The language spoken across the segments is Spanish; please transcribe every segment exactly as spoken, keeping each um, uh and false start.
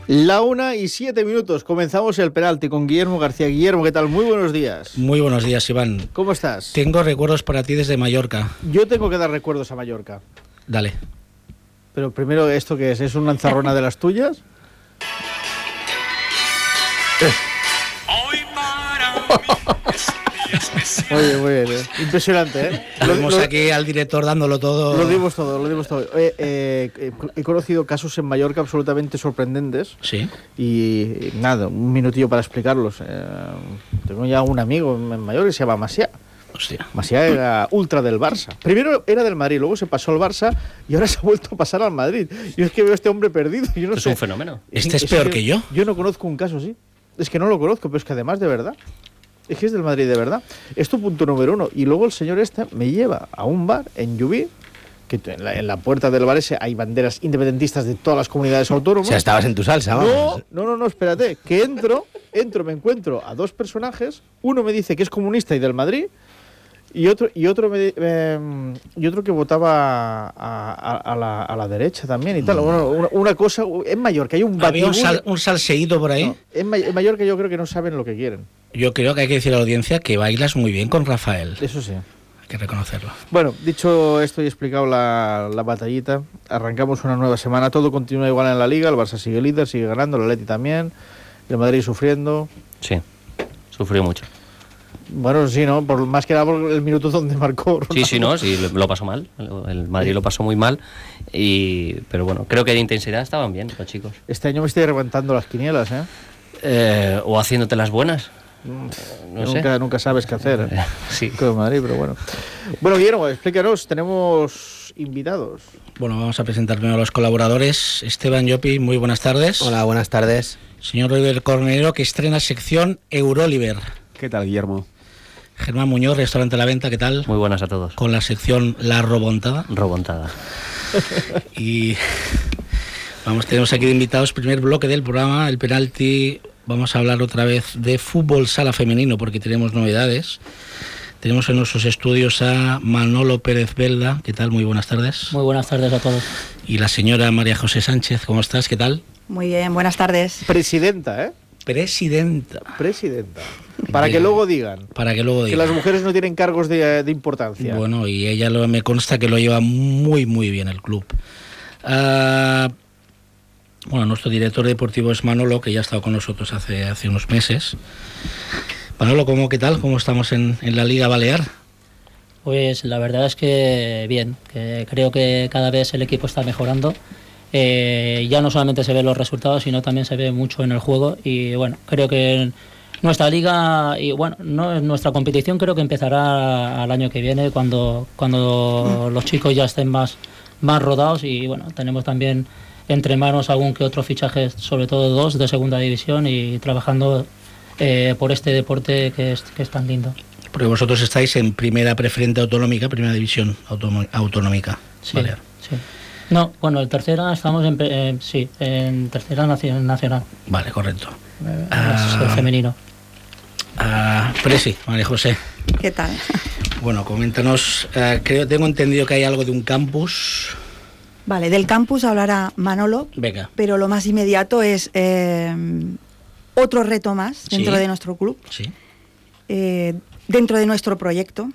La una y siete minutos, comenzamos el penalti con Guillermo García. Guillermo, ¿qué tal? Muy buenos días. Muy buenos días, Iván. ¿Cómo estás? Tengo recuerdos para ti desde Mallorca. Yo tengo que dar recuerdos a Mallorca. Dale. Pero primero, ¿esto qué es? ¿Es una lanzarrona de las tuyas? Oye, muy bien, ¿eh? Impresionante, ¿eh? Tenemos aquí al director dándolo todo. Lo dimos todo, lo dimos todo. Eh, eh, he conocido casos en Mallorca absolutamente sorprendentes. Sí. Y nada, un minutillo para explicarlos. Eh, tengo ya un amigo en Mallorca que se llama Macià. Hostia. Macià era ultra del Barça. Primero era del Madrid, luego se pasó al Barça y ahora se ha vuelto a pasar al Madrid. Yo es que veo a este hombre perdido. Yo no es sé. un fenómeno. Este es, es peor que, que yo. Yo no conozco un caso así. Es que no lo conozco, pero es que además de verdad. Es que es del Madrid de verdad. Esto punto número uno. Y luego el señor este me lleva a un bar en Llubí, que en la, en la puerta del bar ese hay banderas independentistas de todas las comunidades autónomas. O sea, estabas en tu salsa, vamos. No, no, no, no, espérate. Que entro, entro, me encuentro a dos personajes. Uno me dice que es comunista y del Madrid. Y otro, y otro, me, eh, y otro que votaba a, a, a, la, a la derecha también y tal. Bueno, una, una cosa, en Mallorca hay un Había un, sal, un salseído por ahí. No, en, en Mallorca yo creo que no saben lo que quieren. Yo creo que hay que decir a la audiencia que bailas muy bien con Rafael. Eso sí. Hay que reconocerlo. Bueno, dicho esto y explicado la, la batallita, arrancamos una nueva semana. Todo continúa igual en la Liga. El Barça sigue líder, sigue ganando, el Atleti también. El Madrid sufriendo. Sí, sufrió mucho. Bueno, sí, ¿no? Por, más que nada por el minuto donde marcó Ronaldo. Sí, sí, no, sí, lo, lo pasó mal. El Madrid lo pasó muy mal. Y, pero bueno, creo que de intensidad estaban bien los chicos. Este año me estoy levantando las quinielas, ¿eh? eh o haciéndote las buenas. No nunca, sé. nunca sabes qué hacer. Eh, sí. Con Madrid, pero bueno. Bueno, Guillermo, explícanos, tenemos invitados. Bueno, vamos a presentar primero a los colaboradores. Esteban Llopi, muy buenas tardes. Hola, buenas tardes. Señor Oliver Cornero, que estrena sección Euroliver. ¿Qué tal, Guillermo? Germán Muñoz, Restaurante La Venta, ¿qué tal? Muy buenas a todos. Con la sección La Robontada. Robontada. Y vamos, tenemos aquí de invitados, primer bloque del programa, el penalti. Vamos a hablar otra vez de fútbol sala femenino porque tenemos novedades. Tenemos en nuestros estudios a Manolo Pérez Belda, ¿qué tal? Muy buenas tardes. Muy buenas tardes a todos. Y la señora María José Sánchez, ¿cómo estás? ¿Qué tal? Muy bien, buenas tardes. Presidenta, ¿eh? Presidenta. Presidenta. Para que luego digan. Para que luego digan. Que las mujeres no tienen cargos de, de importancia. Bueno, y ella lo, me consta que lo lleva muy, muy bien el club. Uh, bueno, nuestro director deportivo es Manolo, que ya ha estado con nosotros hace, hace unos meses. Manolo, ¿cómo, qué tal? ¿Cómo estamos en, en la Liga Balear? Pues la verdad es que bien, que creo que cada vez el equipo está mejorando. Eh, ya no solamente se ven los resultados, sino también se ve mucho en el juego. Y bueno, creo que nuestra liga y bueno, no, nuestra competición creo que empezará al año que viene cuando, cuando los chicos ya estén más, más rodados. Y bueno, tenemos también entre manos algún que otro fichaje, sobre todo dos de segunda división y trabajando eh, por este deporte que es, que es tan lindo. Porque vosotros estáis en primera preferente autonómica, primera división autonómica. Sí, Balear. sí. No, bueno, en tercera estamos en, eh, sí, en tercera nacional. Vale, correcto. Eh, ah, el femenino. Ah, Presi, María José. ¿Qué tal? Bueno, coméntanos, eh, creo, tengo entendido que hay algo de un campus. Vale, del campus hablará Manolo. Venga. Pero lo más inmediato es eh, otro reto más dentro ¿Sí? de nuestro club. Sí. Eh, dentro de nuestro proyecto.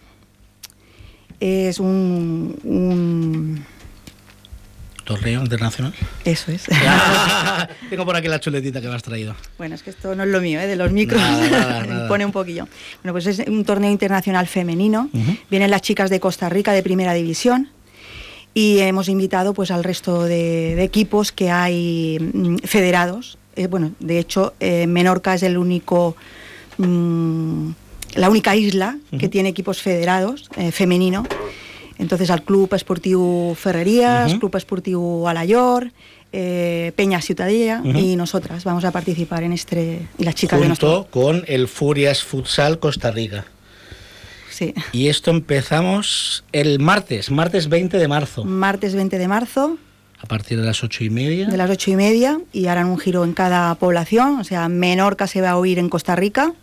Es un... un ¿Torneo internacional? Eso es. Tengo por aquí la chuletita que me has traído. Bueno, es que esto no es lo mío, ¿eh? De los micros. Nada, nada, nada. Pone un poquillo. Bueno, pues es un torneo internacional femenino. Uh-huh. Vienen las chicas de Costa Rica de primera división y hemos invitado pues al resto de, de equipos que hay mmm, federados. Eh, bueno, de hecho, eh, Menorca es el único... Mmm, la única isla uh-huh. que tiene equipos federados, eh, femenino. Entonces al Club Esportiu Ferrerías, uh-huh. Club Esportiu Alayor, eh, Peña Ciutadella uh-huh. y nosotras vamos a participar en este, y las chicas junto de nuestro... Junto con el Furias Futsal Costa Rica. Sí. Y esto empezamos el martes, martes veinte de marzo. Martes veinte de marzo. A partir de las ocho y media. De las ocho y media y harán un giro en cada población, o sea, Menorca se va a oír en Costa Rica.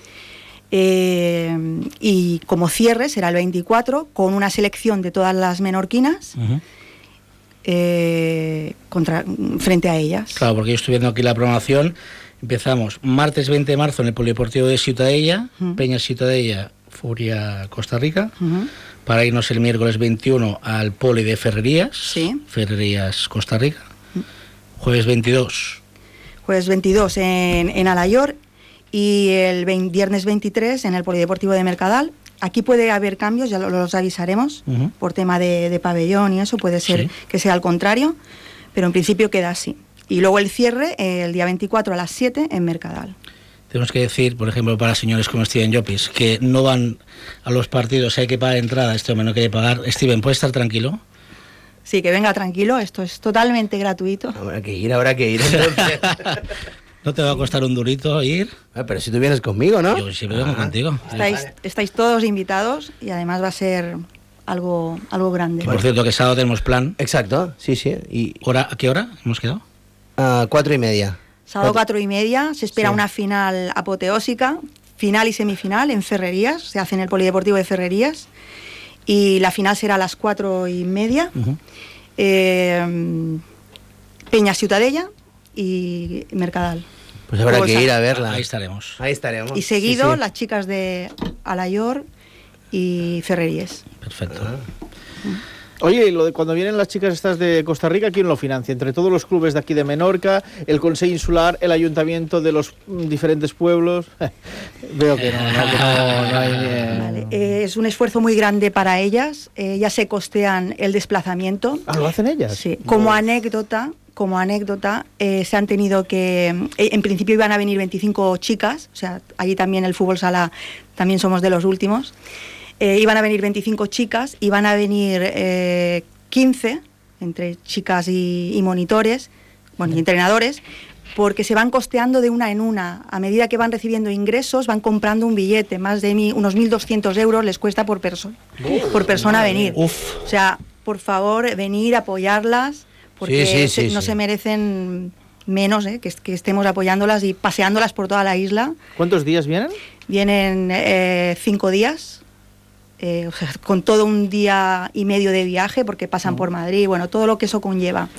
Eh, y como cierre será el veinticuatro con una selección de todas las menorquinas uh-huh. eh, con contra, frente a ellas. Claro, porque yo estoy viendo aquí la programación. Empezamos martes veinte de marzo en el Polideportivo de Ciutadella, uh-huh. Peña Ciutadella, Furia, Costa Rica, uh-huh. para irnos el miércoles veintiuno al Poli de Ferrerías, sí. Ferrerías, Costa Rica. Uh-huh. Jueves veintidós. Jueves veintidós en, en Alayor y el veinte, viernes veintitrés en el Polideportivo de Mercadal. Aquí puede haber cambios, ya los avisaremos, uh-huh. por tema de, de pabellón y eso, puede ser sí. que sea al contrario, pero en principio queda así. Y luego el cierre, eh, el día veinticuatro a las siete en Mercadal. Tenemos que decir, por ejemplo, para señores como Steven Llopis, que no van a los partidos, hay que pagar entrada, este hombre no quiere pagar. Steven, ¿puede estar tranquilo? Sí, que venga tranquilo, esto es totalmente gratuito. Habrá que ir, habrá que ir. Entonces. ¿No te va a costar un durito ir? Ah, pero si tú vienes conmigo, ¿no? Yo siempre vengo contigo. Estáis, estáis todos invitados y además va a ser algo, algo grande. Que por cierto, que sábado tenemos plan. Exacto, sí, sí. Y ¿Hora, ¿A qué hora hemos quedado? A uh, cuatro y media. Sábado cuatro y media, se espera sí. una final apoteósica, final y semifinal en Ferrerías, se hace en el Polideportivo de Ferrerías, y la final será a las cuatro y media, uh-huh. eh, Peña Ciutadella y Mercadal. Pues habrá que ir a verla. Ahí estaremos. Ahí estaremos. Y seguido sí, sí. las chicas de Alayor y Ferrerías. Perfecto. Ah. Oye, y lo de cuando vienen las chicas estas de Costa Rica, ¿quién lo financia? Entre todos los clubes de aquí de Menorca, el Consejo Insular, el ayuntamiento de los diferentes pueblos. Veo que no, no, que no, no hay... Eh... Vale. Eh, es un esfuerzo muy grande para ellas. Eh, ellas se costean el desplazamiento. Ah, ¿lo hacen ellas? Sí. Como anécdota, como anécdota, eh, se han tenido que... Eh, en principio iban a venir veinticinco chicas, o sea, allí también el fútbol sala, también somos de los últimos. Eh, iban a venir veinticinco chicas, iban a venir eh, quince, entre chicas y, y monitores, bueno, y entrenadores, porque se van costeando de una en una. A medida que van recibiendo ingresos, van comprando un billete, más de mi, unos mil doscientos euros les cuesta por, perso por persona venir. Uf. O sea, por favor, venir, apoyarlas, porque sí, sí, sí, se, no sí. se merecen menos, eh, que, que estemos apoyándolas y paseándolas por toda la isla. ¿Cuántos días vienen? Vienen eh, cinco días. Eh, o sea, con todo un día y medio de viaje, porque pasan por Madrid, bueno, todo lo que eso conlleva.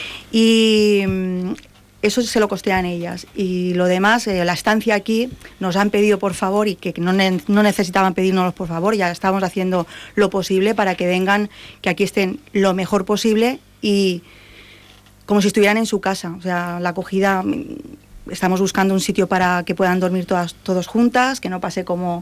Y mm, eso se lo costean ellas. Y lo demás, eh, la estancia aquí, nos han pedido por favor, y que no, ne no necesitaban pedírnoslo por favor, ya estamos haciendo lo posible para que vengan, que aquí estén lo mejor posible y como si estuvieran en su casa. O sea, la acogida, estamos buscando un sitio para que puedan dormir todas, todos juntas, que no pase como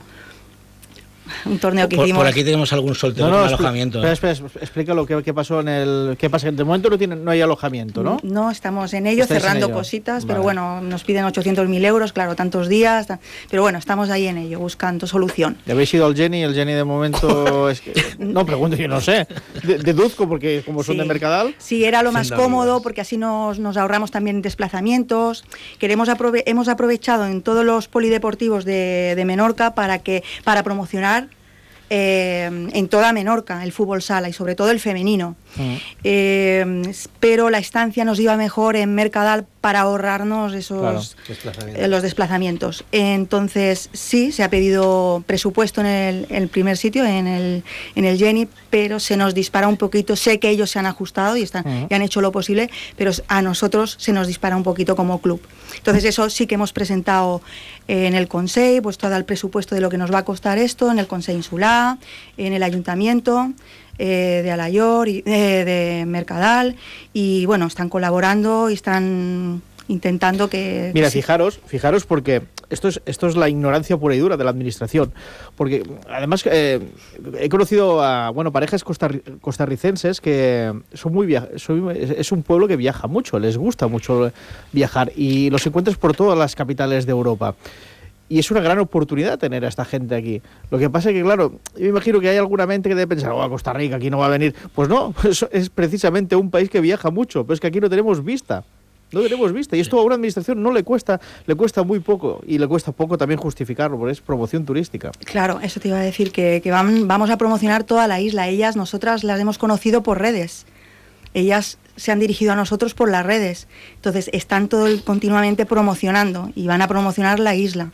un torneo que por, hicimos. Por aquí tenemos algún soltero no, no, con alojamiento. Espera, espera, explica lo que, que pasó en el... ¿Qué pasa? De momento no, tiene, no hay alojamiento, ¿no? No, estamos en ello, cerrando en ello? cositas, vale. Pero bueno, nos piden ochocientos mil euros, claro, tantos días, pero bueno, estamos ahí en ello, buscando solución. ¿Le habéis ido al Jenny? El Jenny de momento es que... No, pregunto, yo no sé. De, deduzco, porque como son sí. de Mercadal... Sí, era lo más cómodo, porque así nos, nos ahorramos también desplazamientos. Queremos aprove hemos aprovechado en todos los polideportivos de, de Menorca para, que, para promocionar Eh, en toda Menorca el fútbol sala y sobre todo el femenino. Uh-huh. eh, pero la estancia nos iba mejor en Mercadal para ahorrarnos esos claro, desplazamientos. Eh, los desplazamientos. Entonces sí, se ha pedido presupuesto en el, el primer sitio, en el, en el Jenny, pero se nos dispara un poquito. Sé que ellos se han ajustado y, están, uh-huh. y han hecho lo posible, pero a nosotros se nos dispara un poquito como club. Entonces eso sí que hemos presentado eh, en el Consejo, pues todo el presupuesto de lo que nos va a costar esto, en el Consejo Insular, en el Ayuntamiento eh, de Alayor, y, eh, de Mercadal, y bueno, están colaborando y están intentando que... Mira, que sí. fijaros, fijaros porque esto es, esto es la ignorancia pura y dura de la administración, porque además eh, he conocido a bueno parejas costarri costarricenses que son muy via son, es un pueblo que viaja mucho, les gusta mucho viajar y los encuentras por todas las capitales de Europa. Y es una gran oportunidad tener a esta gente aquí. Lo que pasa es que, claro, yo me imagino que hay alguna mente que debe pensar, oh, a Costa Rica, aquí no va a venir. Pues no, es, es precisamente un país que viaja mucho, pero es que aquí no tenemos vista. No tenemos vista. Y esto a una administración no le cuesta, le cuesta muy poco. Y le cuesta poco también justificarlo, porque es promoción turística. Claro, eso te iba a decir, que, que van, vamos a promocionar toda la isla. Ellas, nosotras las hemos conocido por redes. Ellas se han dirigido a nosotros por las redes. Entonces, están todo el, continuamente promocionando y van a promocionar la isla.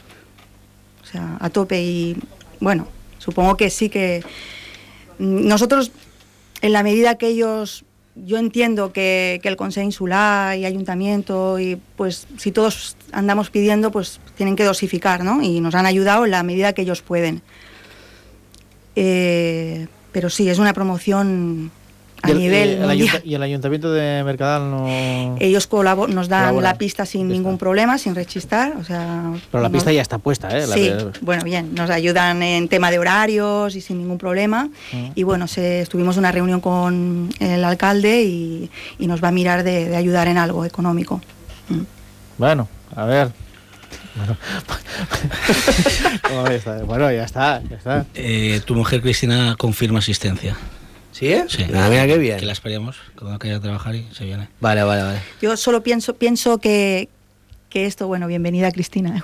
O sea, a tope. Y bueno, supongo que sí que nosotros, en la medida que ellos yo entiendo que, que el Consejo Insular y Ayuntamiento, y pues si todos andamos pidiendo, pues tienen que dosificar, ¿no? Y nos han ayudado en la medida que ellos pueden. Eh, pero sí, es una promoción a ¿Y el, nivel y el, mundial. ayunta- ¿Y el Ayuntamiento de Mercadal no...? Ellos colabor- nos dan Colaboran. la pista sin Pista. ningún problema, sin rechistar, o sea... Pero la nos- pista ya está puesta, ¿eh? La sí, de- bueno, bien, nos ayudan en tema de horarios y sin ningún problema. Mm. Y bueno, se, estuvimos en una reunión con el alcalde y, y nos va a mirar de, de ayudar en algo económico. Mm. Bueno, a ver. Bueno, ¿Cómo ves? Bueno, ya está, ya está. Eh, tu mujer Cristina confirma asistencia. ¿Sí? Sí. Ah, mira qué bien. Que la esperemos cuando vaya a trabajar y se viene. Vale, vale, vale. Yo solo pienso, pienso que, que esto, bueno, bienvenida Cristina.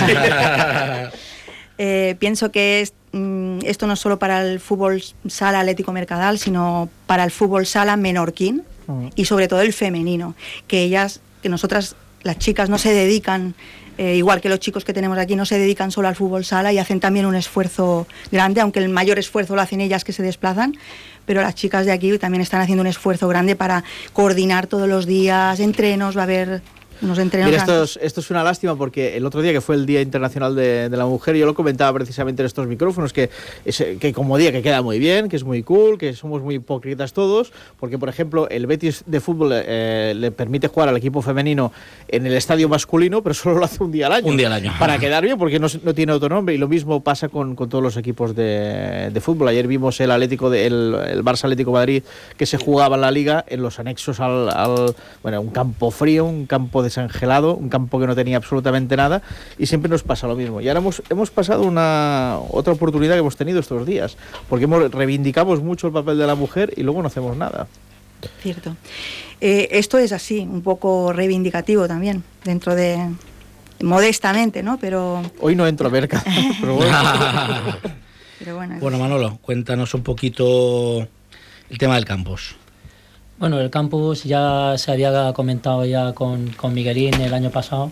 Eh, pienso que es, mm, esto no es solo para el fútbol sala Atlético Mercadal, sino para el fútbol sala menorquín Mm. y sobre todo el femenino, que ellas, que nosotras, las chicas, no se dedican, eh, igual que los chicos que tenemos aquí, no se dedican solo al fútbol sala y hacen también un esfuerzo grande, aunque el mayor esfuerzo lo hacen ellas que se desplazan, pero las chicas de aquí también están haciendo un esfuerzo grande para coordinar todos los días, entrenos, va a haber unos entrenos Mira, esto grandes. es, esto es una lástima porque el otro día, que fue el Día Internacional de, de la Mujer, yo lo comentaba precisamente en estos micrófonos, que, es, que como día que queda muy bien, que es muy cool, que somos muy hipócritas todos, porque por ejemplo el Betis de fútbol eh, le permite jugar al equipo femenino en el estadio masculino, pero solo lo hace un día al año. Un día al año. Para quedar bien, porque no, no tiene otro nombre, y lo mismo pasa con, con todos los equipos de, de fútbol. Ayer vimos el Atlético de, el, el Barça Atlético de Madrid, que se jugaba en la Liga en los anexos al, al bueno, un campo frío, un campo desangelado, un campo que no tenía absolutamente nada, y siempre nos pasa lo mismo. Y ahora hemos, hemos pasado una otra oportunidad que hemos tenido estos días, porque hemos, reivindicamos mucho el papel de la mujer y luego no hacemos nada. Cierto. Eh, esto es así, un poco reivindicativo también, dentro de... modestamente, ¿no? Pero, Hoy no entro a ver, pero bueno. pero bueno. Bueno, Manolo, cuéntanos un poquito el tema del campus. Bueno, el campus ya se había comentado ya con, con Miguelín el año pasado,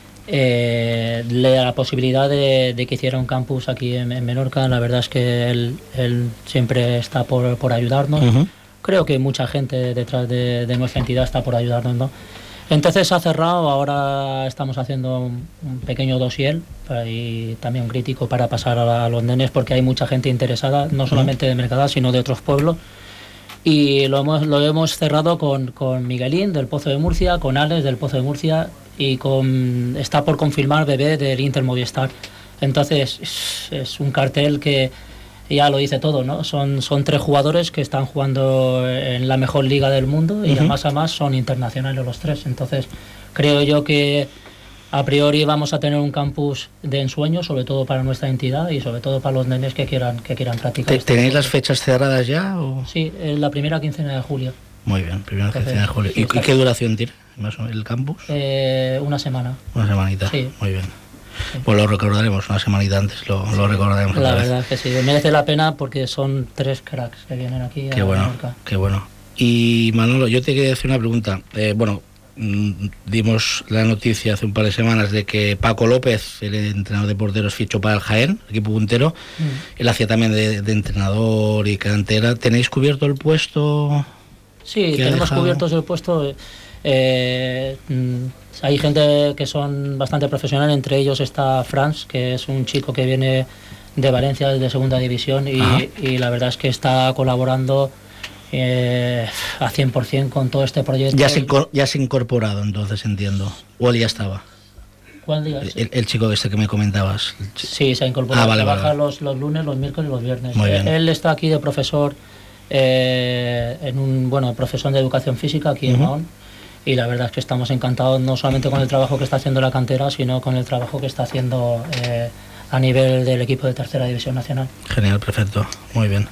eh, la posibilidad de, de que hiciera un campus aquí en, en Menorca. La verdad es que él, él siempre está por, por ayudarnos. Ujú. Creo que mucha gente detrás de, de nuestra entidad está por ayudarnos, ¿no? Entonces se ha cerrado, ahora estamos haciendo un, un pequeño dossier para- y también un crítico para pasar a, a los nenes, porque hay mucha gente interesada, no solamente de Mercadal, sino de otros pueblos. Y lo hemos, lo hemos cerrado con, con Miguelín del Pozo de Murcia, con Alex del Pozo de Murcia y con está por confirmar Bebé del Inter Movistar. Entonces es, es un cartel que ya lo dice todo, ¿no? Son, son tres jugadores que están jugando en la mejor liga del mundo y Ujú. a más a más son internacionales los tres. Entonces creo yo que a priori vamos a tener un campus de ensueño, sobre todo para nuestra entidad y sobre todo para los nenes que quieran, que quieran practicar. ¿Te- este ¿Tenéis deporte. las fechas cerradas ya? O? Sí, en la primera quincena de julio, Muy bien, primera Entonces, quincena de julio. ¿Y, sí, y está- qué duración tiene más o menos el campus? eh, una semana. Una semanita. sí. Muy bien. Sí. Pues lo recordaremos, una semanita antes lo, lo recordaremos. La otra vez. verdad es que sí, merece la pena porque son tres cracks que vienen aquí Qué a bueno, Menorca. qué bueno. Y Manolo, yo te quería hacer una pregunta. Eh, bueno, mm, dimos la noticia hace un par de semanas de que Paco López, el entrenador de porteros, fichó para el Jaén, equipo puntero. Mm. Él hacía también de, de entrenador y cantera. ¿Tenéis cubierto el puesto? Sí, ¿Qué ha tenemos dejado? cubiertos el puesto. eh, mm, hay gente que son bastante profesional, entre ellos está Franz, que es un chico que viene de Valencia, de segunda división, y, Ajá. y la verdad es que está colaborando eh, a cien por ciento con todo este proyecto. Ya se, inco- ya se ha incorporado, entonces entiendo. O él ya estaba. ¿Cuál día es? El, el chico este que me comentabas. El chi- Sí, se ha incorporado. Ah, vale, Trabaja vale, vale. Los, los lunes, los miércoles y los viernes. Muy Eh, bien. Él está aquí de profesor, eh, en un bueno profesor de educación física aquí en Ujú. Mahón. Y la verdad es que estamos encantados no solamente con el trabajo que está haciendo la cantera, sino con el trabajo que está haciendo eh, a nivel del equipo de tercera división nacional. Genial, perfecto. Muy bien.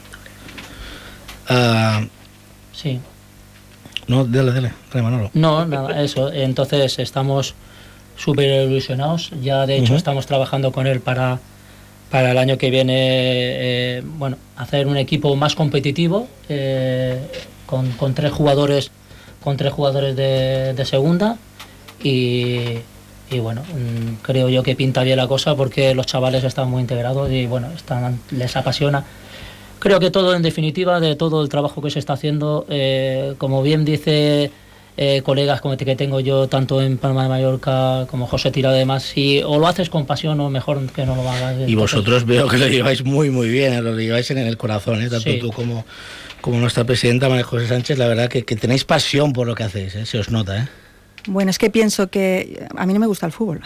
Ah, Sí. no, dale, dale, dale, Manolo. No, nada, eso. Entonces estamos súper ilusionados. Ya de hecho Ujú. estamos trabajando con él para, para el año que viene, eh, bueno, hacer un equipo más competitivo, eh, con, con tres jugadores, con tres jugadores de, de segunda y, y bueno, mm, creo yo que pinta bien la cosa porque los chavales están muy integrados y bueno, están, les apasiona. Creo que todo, en definitiva, de todo el trabajo que se está haciendo, eh, como bien dice eh, colegas como que tengo yo, tanto en Palma de Mallorca como José Tirado y demás, si o lo haces con pasión o mejor que no lo hagas. Y vosotros veo que lo lleváis muy, muy bien, lo lleváis en el corazón, ¿eh? Tanto Sí. tú como, como nuestra presidenta María José Sánchez, la verdad que, que tenéis pasión por lo que hacéis, ¿eh? Se os nota, ¿eh? Bueno, es que pienso que a mí no me gusta el fútbol.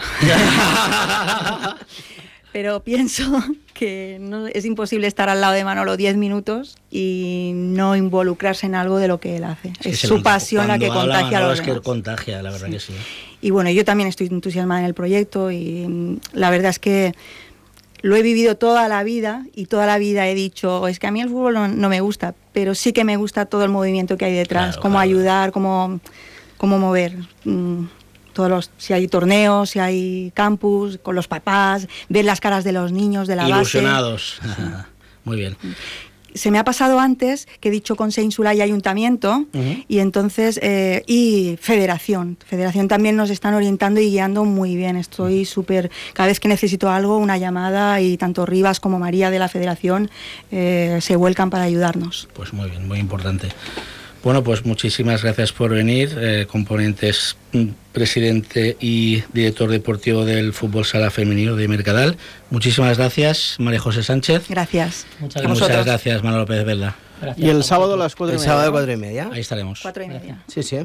Pero pienso que no, es imposible estar al lado de Manolo diez minutos y no involucrarse en algo de lo que él hace. que Es se su nota. pasión la que Cuando habla contagia a Manolo los es que demás. contagia, la verdad Sí. que sí. Y bueno, yo también estoy entusiasmada en el proyecto y mm, la verdad es que lo he vivido toda la vida y toda la vida he dicho, es que a mí el fútbol no, no me gusta, pero sí que me gusta todo el movimiento que hay detrás, Claro, cómo claro. ayudar, cómo, cómo mover. mm, todos los, si hay torneos, si hay campus, con los papás, ver las caras de los niños de la base. Ilusionados. Muy bien. Se me ha pasado antes que he dicho Consejo Insular y Ayuntamiento, Ujú. y entonces eh, y Federación. Federación también nos están orientando y guiando muy bien. Estoy súper, cada vez que necesito algo, una llamada, y tanto Rivas como María de la Federación eh, se vuelcan para ayudarnos. Pues muy bien, muy importante. Bueno, pues muchísimas gracias por venir, eh, componentes, mm, presidente y director deportivo del Fútbol Sala Femenino de Mercadal. Muchísimas gracias, María José Sánchez. Gracias. Muchas Y gracias. muchas gracias, Manolo López Velda. Gracias Y el a sábado a vosotros. las cuatro y El media. sábado ¿no? cuatro y media. Ahí estaremos. Cuatro y media. Sí, sí.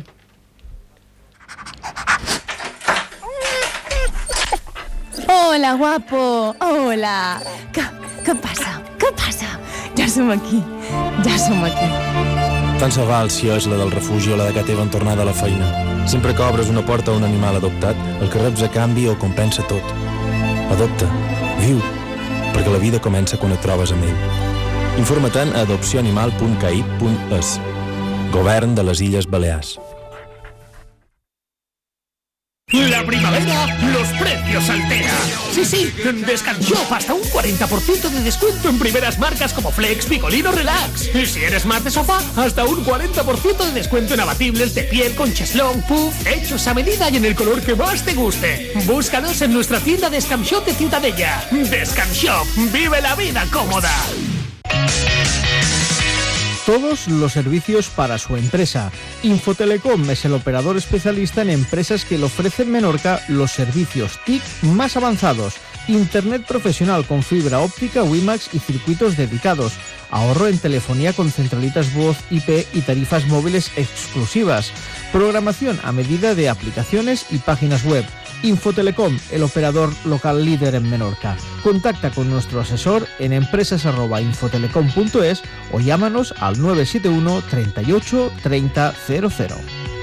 Hola, guapo. Hola. Què, què passa? Què passa? Ja som aquí. Ja som aquí. Tant se val si és la del refugi o la de que teva en tornada a la feina. Sempre que obres una porta a un animal adoptat, el que reps a canvi ho compensa tot. Adopta. Viu. Perquè la vida comença quan et trobes amb ell. Informa-te'n a adopció animal punt caib punt es. Govern de les Illes Balears. La primavera, los precios altera. Sí, sí, en Descanshop hasta un cuarenta por ciento de descuento en primeras marcas como Flex, Picolino, Relax. Y si eres más de sofá, hasta un cuarenta por ciento de descuento en abatibles de piel con cheslong, puff, hechos a medida y en el color que más te guste. Búscanos en nuestra tienda Descanshop de Ciutadella. Descanshop, vive la vida cómoda. Todos los servicios para su empresa. Infotelecom es el operador especialista en empresas que le ofrecen en Menorca los servicios T I C más avanzados. Internet profesional con fibra óptica, WiMAX y circuitos dedicados. Ahorro en telefonía con centralitas voz, I P y tarifas móviles exclusivas. Programación a medida de aplicaciones y páginas web. Infotelecom, el operador local líder en Menorca. Contacta con nuestro asesor en empresas arroba infotelecom punto es o llámanos al nueve siete uno, treinta y ocho, treinta, cero cero.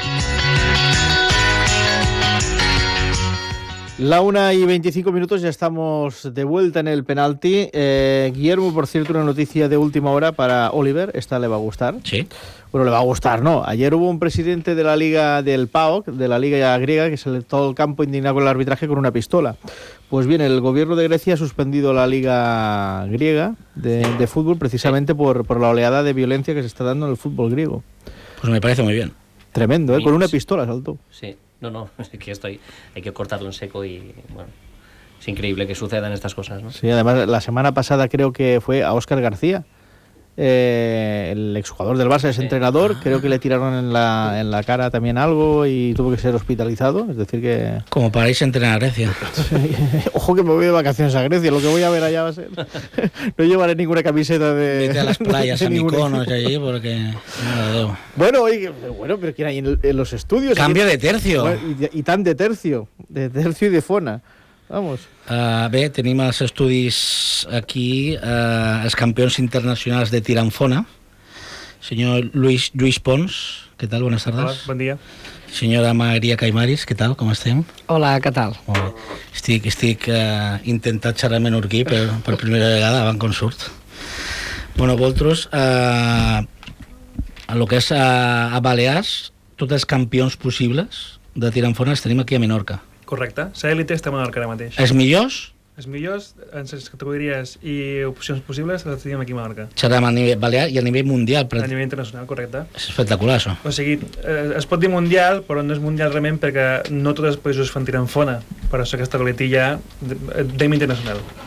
La una y veinticinco minutos, ya estamos de vuelta en el penalti. Eh, Guillermo, por cierto, una noticia de última hora para Oliver. Esta le va a gustar. Sí. Bueno, le va a gustar, ¿no? Ayer hubo un presidente de la Liga del P A O K, de la Liga griega, que salió todo el campo indignado con el arbitraje con una pistola. Pues bien, el gobierno de Grecia ha suspendido la Liga griega de, de fútbol precisamente por, por la oleada de violencia que se está dando en el fútbol griego. Pues me parece muy bien. Tremendo, ¿eh? Con una pistola saltó. Sí, no, no, es que estoy, hay que cortarlo en seco y, bueno, es increíble que sucedan estas cosas, ¿no? Sí, además la semana pasada creo que fue a Óscar García, eh, el exjugador del Barça, es Sí. entrenador, Ah. creo que le tiraron en la, en la cara también algo y tuvo que ser hospitalizado, es decir que... Como para irse a entrenar a Grecia. Ojo que me voy de vacaciones a Grecia, lo que voy a ver allá va a ser... No llevaré ninguna camiseta de... Vete a las playas, de a ningún Mykonos equipo. y allí porque... no lo veo. Bueno, oye, bueno, pero ¿quién hay en, en los estudios? Cambio de tercio. Bueno, y, y tan de tercio, de tercio y de fona. Vamos. Uh, bé, tenim els estudis aquí, uh, els campions internacionals de tir amb fona. Senyor Luis, Lluís Pons, què tal? Buenas tardes. Hola, bon dia. Senyora Maria Caimaris, què tal? Com estem? Hola, què tal? Molt bé. Estic, estic uh, intentant xerrar menorquí per, per primera vegada, avant com surt. Bueno, vosaltres, uh, en el que és uh, a Balears, tots els campions possibles de tir amb fona els tenim aquí a Menorca. Correcte. L'Elite està a Menorca ara mateix. Els millors? Els millors, en les categories i opcions possibles, les tenim aquí a Menorca. Xerram a nivell balear i a nivell mundial. A nivell internacional, correcte. És espectacular, això. O sigui, eh, es pot dir mundial, però no és mundial realment perquè no tots els països fan tir amb fona. Per això aquesta coletilla d'em internacional.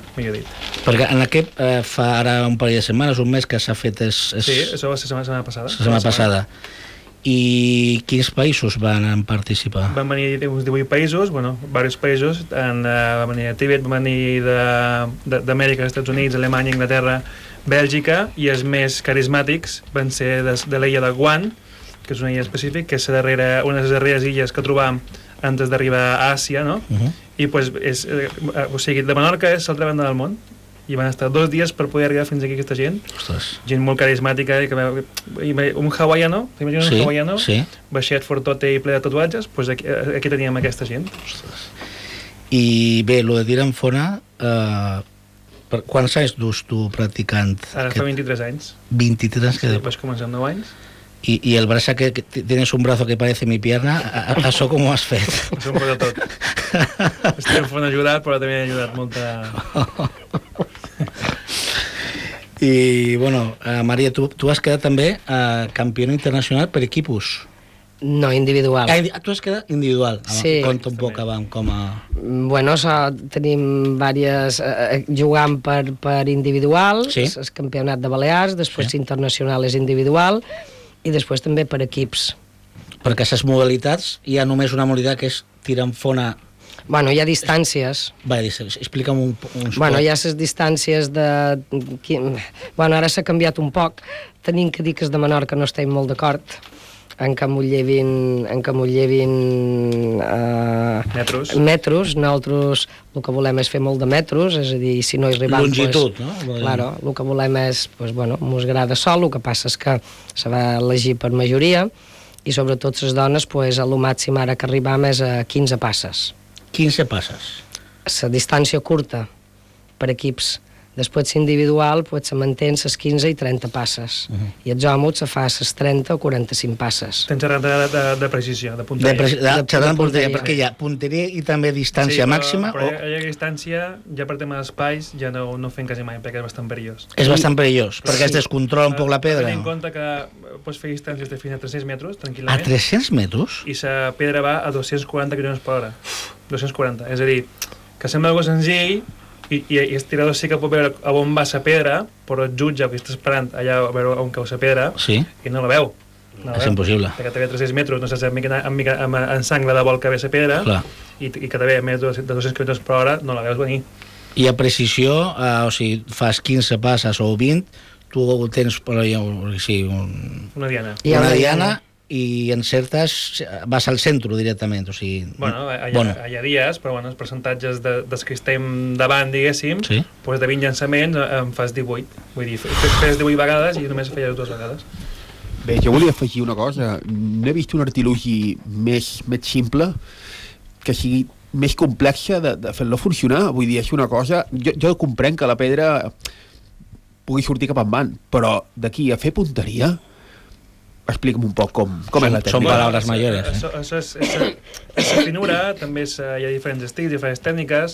millor dit. Perquè en aquest eh, fa ara un parell de setmanes, un mes que s'ha fet... És, és... Sí, això va ser la setmana passada. La setmana passada. I quins països van participar? Van venir uns divuit països, bueno, diversos països, en, uh, van venir de Tíbet, van venir d'Amèrica, Estats Units, Alemanya, Anglaterra, Bèlgica, i els més carismàtics van ser de, de l'illa de Guam, que és una illa específica, que és la darrera, una de les darreres illes que trobam antes d'arribar a Àsia, no? Uh -huh. I pues, és, eh, o sigui, de Menorca és l'altra banda del món, i van estar dos dies per poder arribar fins aquí aquesta gent. Ostres. Gent molt carismàtica, i que, un hawaiano, t'imagines sí, un hawaiano? Sí. Baixet, fortote i ple de tatuatges, doncs aquí, aquí teníem aquesta gent. Ostres. I bé, el de tir en fona, eh, per, quants anys dus tu practicant? Ara aquest... fa vint-i-tres anys. vint-i-tres? Sí, que... vaig començar amb nou anys. Y, y el brazo que, que tienes un brazo que parece mi pierna, ¿eso cómo has fet? És un poc de tot. Estem fent ajudat, però també he ajudat molta... I, bueno, uh, Maria, tu, tu has quedat també uh, campiona internacional per equipos. No, individual. Ah, tu has quedat individual. Sí. Conta un poc abans com a... Bueno, so, tenim diverses... Eh, jugant per, per individual, sí. El campionat de Balears, després sí. internacional és individual, i després també per equips. Perquè aquestes modalitats hi ha només una modalitat que és tirar en fona... Bueno, hi ha distàncies. Va, explica'm un, un Bueno, hi ha les distàncies de... Bueno, ara s'ha canviat un poc. Tenim que dir que els de Menorca no estem molt d'acord en que m'ho llevin... En que m'ho llevin... Uh, metros. Metros. Nosaltres el que volem és fer molt de metros, és a dir, si no hi arribam... Longitud, pues, no? Claro, el que volem és... Pues, bueno, mos agrada sol, el que passa és que se va elegir per majoria, i sobretot les dones, pues, a lo màxim ara que arribam és a quinze passes. quinze passes. La distància curta per equips. Després individual pues, se mantén les quinze i trenta passes. Uh -huh. I els homes se fa les trenta o quaranta-cinc passes. Tens xerrat de, de, de precisió, de punteria. De, preci de, de, de, de punteria, perquè hi ha punteria i també distància sí, però, màxima. Però o... hi ha distància, ja per tema d'espais, ja no, no fem quasi mai, perquè és bastant perillós. És bastant perillós, perquè sí. es descontrola un poc la pedra. Tenint en compte que pots fer distàncies de fins a tres-cents metres, tranquil·lament. A tres-cents metres? I la pedra va a dos-cents quaranta quilòmetres per hora. dos-cents quaranta. És a dir, que sembla algo senzill, i, i, i el tirador sí que pot veure a on va la pedra, però el jutge que està esperant allà a veure on cau la pedra, sí. i no la veu. No la és veu. impossible. Perquè també a tres-cents metres no saps en, en, en, en sangle de vol que ve la pedra, clar. i, i que també a més de dos-cents quilòmetres per hora no la veus venir. I a precisió, eh, o sigui, fas quinze passes o vint, tu tens per allà, sí, un... una diana. Una, una diana, i encertes, vas al centre directament, o sigui... Bueno, hi, bueno. hi ha dies, però bueno, els percentatges de, dels que estem davant, diguéssim, sí. pues de vint llançaments en fas divuit. Vull dir, fes divuit vegades i només feies dues vegades. Bé, jo volia afegir una cosa. No he vist un artilugi més, més simple que sigui més complexa de, de fer-lo funcionar. Vull dir, és una cosa... Jo, jo comprenc que la pedra pugui sortir cap endavant, però d'aquí a fer punteria... Explica'm un poc com, com és la tècnica. Són paraules majores. Eh? Això, això és, és, és la finura, també és, hi ha diferents estils, diferents tècniques.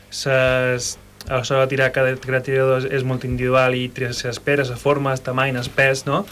Ses, a l'hora de tirar, cada, cada tirador és, és molt individual i tira les peres, les formes, tamany, el pes, no?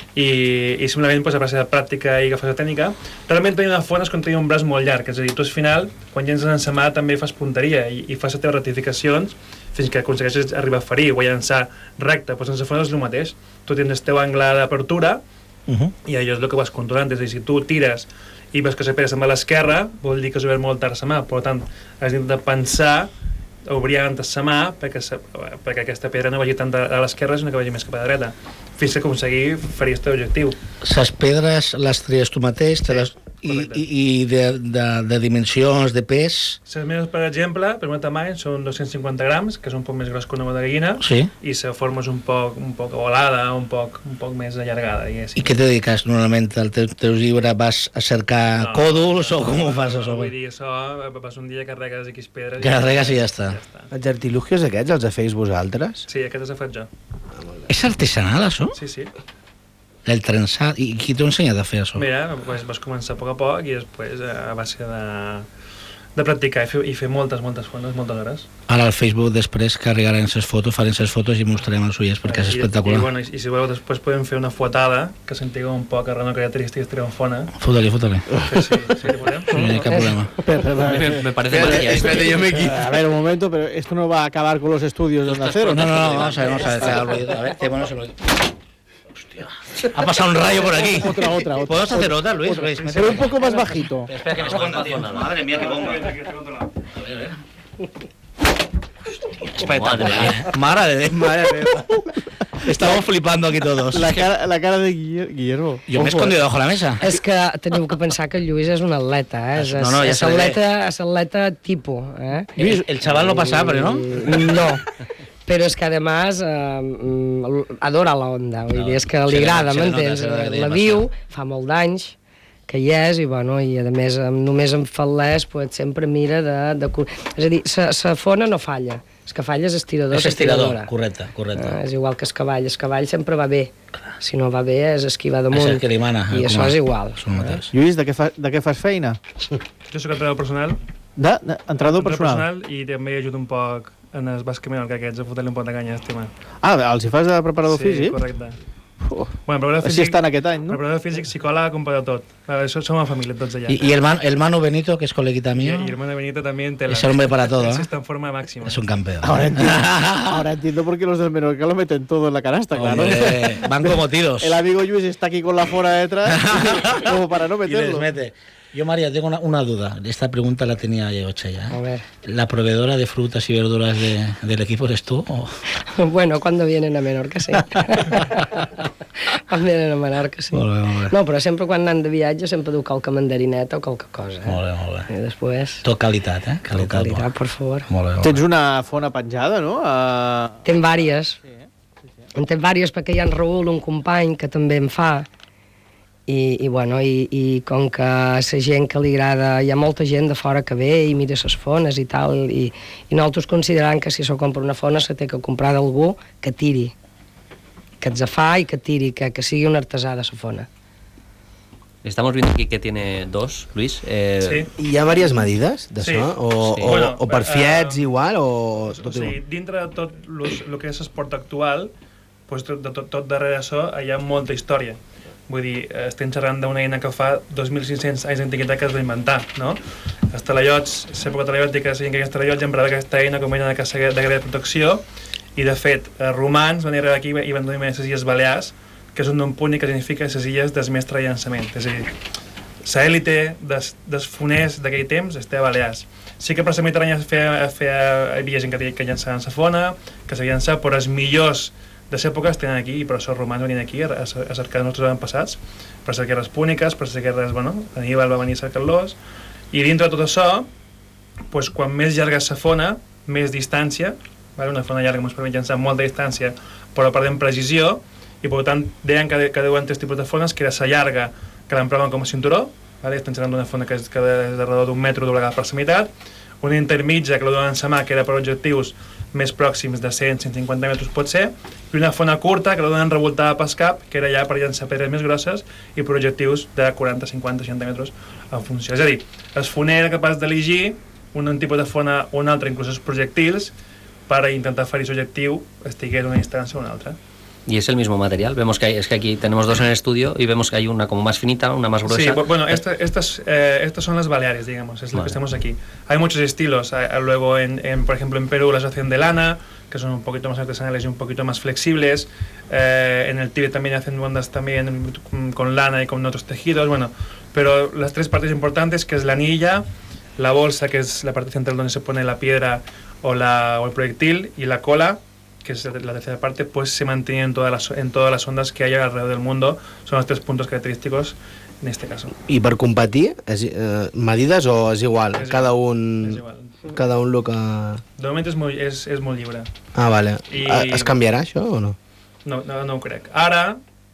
I, i simplement pues, a base de pràctica i agafar la tècnica. Realment tenim una fona és quan tenim un braç molt llarg, és a dir, tu al final, quan llences en la mà també fas punteria i, i fas les teves rectificacions fins que aconsegueixes arribar a ferir o a llançar recte, doncs en la fona és el mateix. Tu tens el teu angle d'apertura, Uh -huh. i allò és el que vas controlant, és a dir, si tu tires i veus que la pedra se'n va a l'esquerra, vol dir que has obert molt tard la mà, per tant has de pensar obrir antes la mà perquè, sa, perquè aquesta pedra no vagi tant a l'esquerra sinó que vagi més cap a la dreta, fins que aconseguir fer el teu objectiu. Les pedres les tries tu mateix, te les... I, i, i de, de, de dimensions, de pes... Les meves, per exemple, per un tamany, són dos-cents cinquanta grams, que és un poc més gros que una boda de gallina, sí. i la forma és un poc, un poc ovalada, un poc, un poc més allargada. I què te dediques normalment? Al teu, teu llibre vas a cercar no, còdols no, o com no, ho fas no, això? No, vull dir, això, vas un dia, carregues X pedres... Carregues i ja està. Ja està. Els artilugios aquests els feu vosaltres? Sí, aquests els he fet jo. És artesanal, això? Sí, sí. El trenzat. I qui t'ho ha ensenyat a fer això? Mira, pues vas començar a poc a poc i després a base de, de practicar i fer, i fer moltes, moltes fones, moltes hores. Ara al Facebook després carregarem les fotos, farem les fotos i mostrarem als oients perquè és I, espectacular. I, bueno, i, i si voleu després podem fer una fotada que sentiu un poc arran de característiques triomfona. Fota-li, fota-li. Sí, sí, sí, podem. No hay problema. Me, me parece magia. Espérate, yo me quito. A ver, un momento, pero esto no va a acabar con los estudios de Onda Cero. No, no, no, vamos a ver, vamos a ver. A ver, qué bueno se lo digo. Hostia, ha pasado un rayo por aquí. Otra, otra, otra. ¿Podemos hacer otra, Luis? Otra. Luis, Pero un poco más bajito. Espera que me esconda, tío. Madre mía, qué bomba. A ver, a ver. Espectacular. Madre de Madre Estamos flipando aquí todos. La cara, la cara de Guillermo. Jo m'he escondido debajo de la mesa. És que teniu que pensar que el Lluís és un atleta, eh? És, No, no, ja és, atleta, és atleta tipus, eh? El, el chaval no pasaba, pero no. No. Però és que, además, eh, adora la onda. Vull dir, és que li agrada, m'entens? La viu, fa molt d'anys que hi és, i, bueno, i a més, només en fal·lès, pues, sempre mira de... de... És a dir, sa fona no falla. És que falla és estirador. És estirador, correcte, correcte. Ah, és igual que el cavall. El cavall sempre va bé. Si no va bé és esquivar damunt. És el que li mana. I això és igual. Eh? Lluís, de què, fa, de què fas feina? Jo soc entrenador personal. De, de entrenador personal? personal. I també ajudo un poc en els bàsquet menor que aquests, a fotre-li un pot de canya, estimar. Ah, els hi fas de preparador sí, físic? Sí, correcte. Oh. Bueno, preparador Així físic, estan aquest any, no? Preparador físic, psicòleg, compadre tot. Això som una família, tots allà. Y, y el, man, el Manu Benito, que es coleguita mío. Y, y el Manu Benito también te la... Es el hombre para todo, ¿eh? Está en forma máxima. Es un campeón. Ahora entiendo, ahora entiendo por qué los del Menorca lo meten todo en la canasta, claro. Hombre, van como tiros. El amigo Lluís está aquí con la fora detrás, como para no meterlo. Y les mete. Yo, María, tengo una, una duda. Esta pregunta la tenía yo hecha ya. A ver. ¿La proveedora de frutas y verduras de, del equipo eres tú? O... Bueno, cuando vienen a Menorca, sí. Quan vienen a Menorca, sí. Molt bé, molt bé. No, però sempre quan anem de viatge sempre du qualque mandarineta o qualque cosa. Eh? Molt bé, molt bé. I després... Tot qualitat, eh? Qualitat, Qualitat, bona. per favor. Molt bé, molt bé. Tens una fona penjada, no? Uh... Ten vàries. Sí, eh? sí, sí. En ten vàries perquè hi ha en Raül, un company, que també en fa. I, i, bueno, i, i com que la gent que li agrada, hi ha molta gent de fora que ve i mira les fones i tal, i, i nosaltres considerant que si se compra una fona se té que comprar d'algú que tiri, que ens fa i que tiri, que, que sigui un artesà de la fona. Estamos viendo aquí que tiene dos, Luis. Eh... Sí. ¿Y hay varias medidas de sí. eso? O, sí. o, bueno, o per fiets uh, igual o tot o sigui, igual? dintre de tot el que és esport actual, pues, tot, tot, tot darrere d'això hi ha molta història. Vull dir, estem xerrant d'una eina que fa dos mil cinc-cents anys d'antiguitat que es va inventar, no? Els talaiots, l'època talaiòtica, la gent que hi ha talaiots emprava aquesta eina com a eina de caça de gran protecció, i de fet, els romans van arribar aquí i van donar les illes Balears, que és un nom púnic que significa les illes del mestre llançament. És a dir, l'èlite dels, dels foners d'aquell temps estava a Balears. Sí que per la Mediterrània feia, feia, hi havia gent que, que llançaven la fona, que sabia llançar, però els millors de l'època estan aquí, i per això els romans venien aquí a, a, a cercar els nostres avantpassats, per les guerres púniques, per les guerres, bueno, Aníbal va venir a cercar-los, i dintre de tot això, pues, quan més llarga és la fona, més distància, vale? Una fona llarga ens permet llançar molta distància, però perdem precisió, i per tant deien que, que deuen tres tipus de fones, que era la llarga, que l'empraven com a cinturó, vale? Estem xerrant d'una fona que és, que és d'arredor d'un metro doblegada per la meitat, una intermitja que la donen a mà, que era per objectius més pròxims de cent a cent cinquanta metres pot ser, i una fona curta que la donen revoltada pel cap, que era ja per llançar pedres més grosses i per objectius de quaranta, cinquanta, seixanta metres en funció. És a dir, el foner era capaç d'elegir un tipus de fona o un altre, inclús els projectils, per intentar fer aquest objectiu estigués a una distància o una altra. Y es el mismo material. Vemos que hay, es que aquí tenemos dos en el estudio y vemos que hay una como más finita, una más gruesa. Sí, bueno, esta, estas, eh, estas son las Baleares, digamos, es lo vale. que estamos aquí. Hay muchos estilos. Luego, en, en, por ejemplo, en Perú las hacen de lana, que son un poquito más artesanales y un poquito más flexibles. Eh, en el Tíbet también hacen bandas también con lana y con otros tejidos. Bueno, pero las tres partes importantes, que es la anilla, la bolsa, que es la parte central donde se pone la piedra o, la, o el proyectil, y la cola, que es la tercera parte, pues se mantiene en todas las, en todas las ondas que hay alrededor del mundo. Son los tres puntos característicos en este caso. I per competir, és, eh, medides o és igual? És cada igual. un... És igual. Cada un lo que... De moment és molt, és, és molt lliure. Ah, vale. I... Es canviarà això o no? No, no, no ho crec. Ara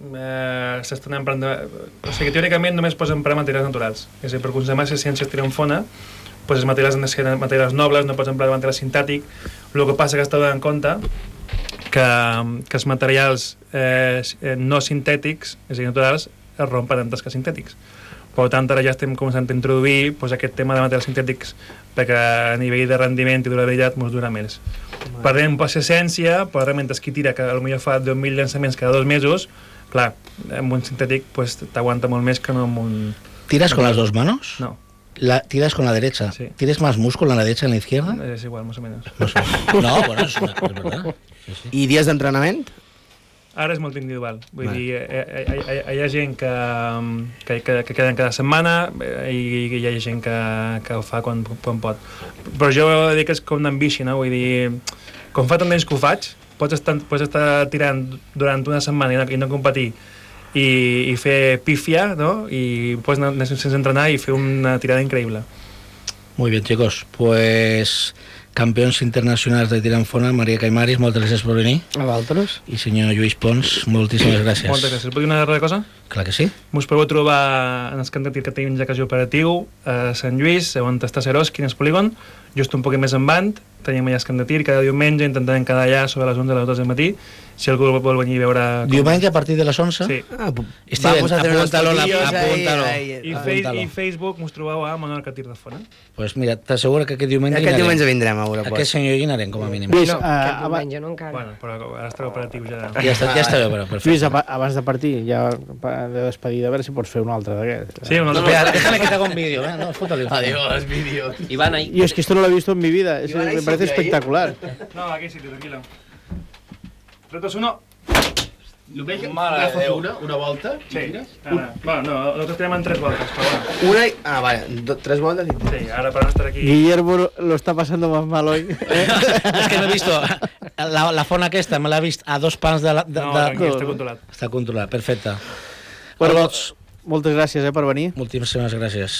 eh, s'estan emprant... O sigui, teòricament només pots emprar materials naturals. És a dir, per consumar la ciència triomfona, pues els materials han de ser materials nobles, no pots emprar material sintètic. El que passa que està donant compte que, que els materials eh, no sintètics, és a dir, naturals, es rompen antes que sintètics. Per tant, ara ja estem començant a introduir pues, aquest tema de materials sintètics perquè a nivell de rendiment i durabilitat ens dura més. Perdem pas essència, però realment es qui tira, que potser fa deu mil llançaments cada dos mesos, clar, amb un sintètic pues, t'aguanta molt més que no amb un... ¿Tiras con las dos manos? No. La, ¿Tiras con la derecha? Sí. ¿Tienes más músculo en la derecha que en la izquierda? Es igual, más o menos. No, sé. No bueno, es, una, es verdad. Sí, sí. I dies d'entrenament? Ara és molt individual. Vull Vale. dir, hi, hi, hi, hi ha gent que, que, que, que queden cada setmana i hi ha gent que, que ho fa quan, quan pot. Però jo dic que és com anant bici, no? Vull dir, com fa tant temps que ho faig, pots estar, pots estar tirant durant una setmana i no, i no competir i, i fer pífia, no? I pots anar sense entrenar i fer una tirada increïble. Muy bien, chicos. Pues campeones internacionals de tir amb fona, Maria Caimaris, moltes gràcies per venir. A vosaltres. I senyor Lluís Pons, moltíssimes gràcies. Moltes gràcies. Puc dir una darrera cosa? Clar que sí. Us podeu trobar en el camp de tir que tenim ja que operatiu a Sant Lluís, on està Seroski, en el polígon, just un poquet més en band, tenim allà el camp de tir, cada diumenge intentarem quedar allà sobre les onze a les dos del matí, si algú vol venir a veure... Com... Diumenge a partir de les onze? Sí. Ah, Steven, vamos a hacer unos apúntalo, tornillos apúntalo. ahí, ahí, I, fe I Facebook mos trobeu a Menorca Tir de Fona. Pues mira, t'asseguro que aquest diumenge Aquest diumenge vindrem a veure. Aquest senyor hi anarem, com a mínim. Lluís, No, uh, aquest diumenge no encara. Bueno, però ara estarà operatiu ja. Ja està, ja està bé, però perfecte. Lluís, ab abans de partir, ja de despedida, a veure si pots fer un altre d'aquest. Sí, un altre. No, espera, déjame que te haga un vídeo, ¿eh? No, fótale. Adiós, vídeos. Iván ahí. Y es que esto no lo he visto en mi vida, es, me parece espectacular. No, aquí sí, tranquilo. tres, dos, uno. Lo veig Mare de Déu. una, una volta? Sí. Ara, bueno, no, nosaltres tenim en tres voltes, però bueno. Una y... Ah, vale, do, tres voltas y... Sí, ara per no estar aquí... Guillermo lo está pasando más mal hoy. Es que no he visto la, la fona aquesta, me l'ha vist a dos pans de... La, de, No, de... tranquil, està controlat. Està controlat, perfecte. Bueno, Bueno, doncs, moltes gràcies eh, per venir. moltíssimes gràcies.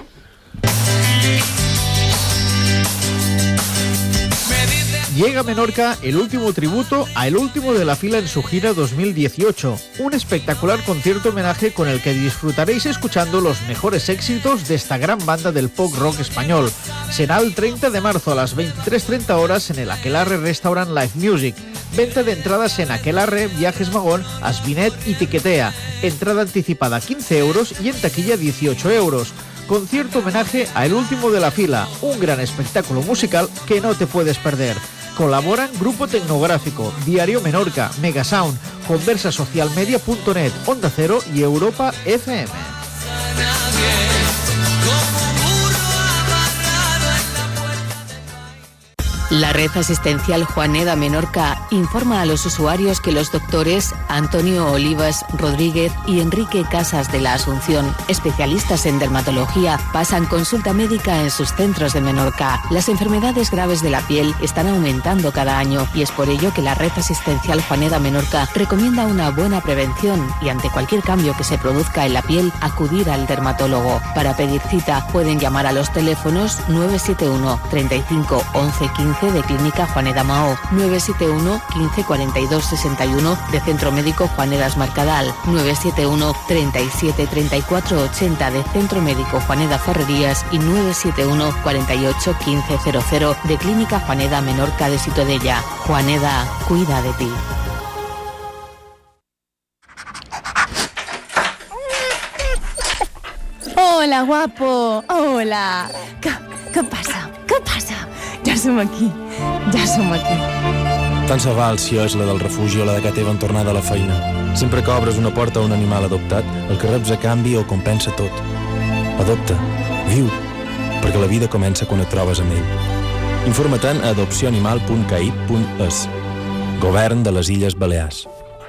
Llega a Menorca el último tributo a el último de la fila en su gira dos mil dieciocho, un espectacular concierto homenaje con el que disfrutaréis escuchando los mejores éxitos de esta gran banda del pop rock español. Será el treinta de marzo a las veintitrés treinta horas en el Aquelarre Restaurant Live Music. Venta de entradas en Aquelarre, Viajes Magón, Asbinet y Tiquetea. Entrada anticipada quince euros y en taquilla dieciocho euros. Concierto homenaje a el último de la fila, un gran espectáculo musical que no te puedes perder. Colaboran Grupo Tecnográfico, Diario Menorca, Megasound, Conversa Social Media punto net, Onda Cero y Europa F M. La red asistencial Juaneda Menorca informa a los usuarios que los doctores Antonio Olivas Rodríguez y Enrique Casas de la Asunción, especialistas en dermatología, pasan consulta médica en sus centros de Menorca. Las enfermedades graves de la piel están aumentando cada año y es por ello que la red asistencial Juaneda Menorca recomienda una buena prevención y ante cualquier cambio que se produzca en la piel, acudir al dermatólogo. Para pedir cita pueden llamar a los teléfonos nueve siete uno, treinta y cinco, once, quince de Clínica Juaneda Mahó, nueve siete uno, quince, cuarenta y dos, sesenta y uno de Centro Médico Juanedas Mercadal, nueve siete uno, treinta y siete, treinta y cuatro, ochenta de Centro Médico Juaneda Ferrerías y nueve siete uno, cuarenta y ocho, quince, cero cero de Clínica Juaneda Menorca de Citodella. Juaneda, cuida de ti. Hola, guapo. Hola. ¿Qué, qué passa? Què passa? Ja som aquí. Ja som aquí. Tant se val si és la del refugi o la de que teva en tornada a la feina. Sempre que obres una porta a un animal adoptat, el que reps a canvi ho compensa tot. Adopta. Viu. Perquè la vida comença quan et trobes amb ell. Informa-te'n a adopció animal punt caib punt es. Govern de les Illes Balears.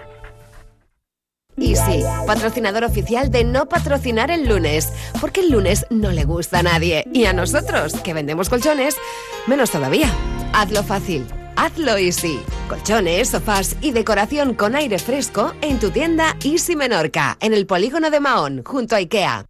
Easy, patrocinador oficial de No Patrocinar el Lunes, porque el lunes no le gusta a nadie, y a nosotros, que vendemos colchones, menos todavía. Hazlo fácil, hazlo Easy. Colchones, sofás y decoración con aire fresco en tu tienda Easy Menorca, en el polígono de Mahón, junto a IKEA.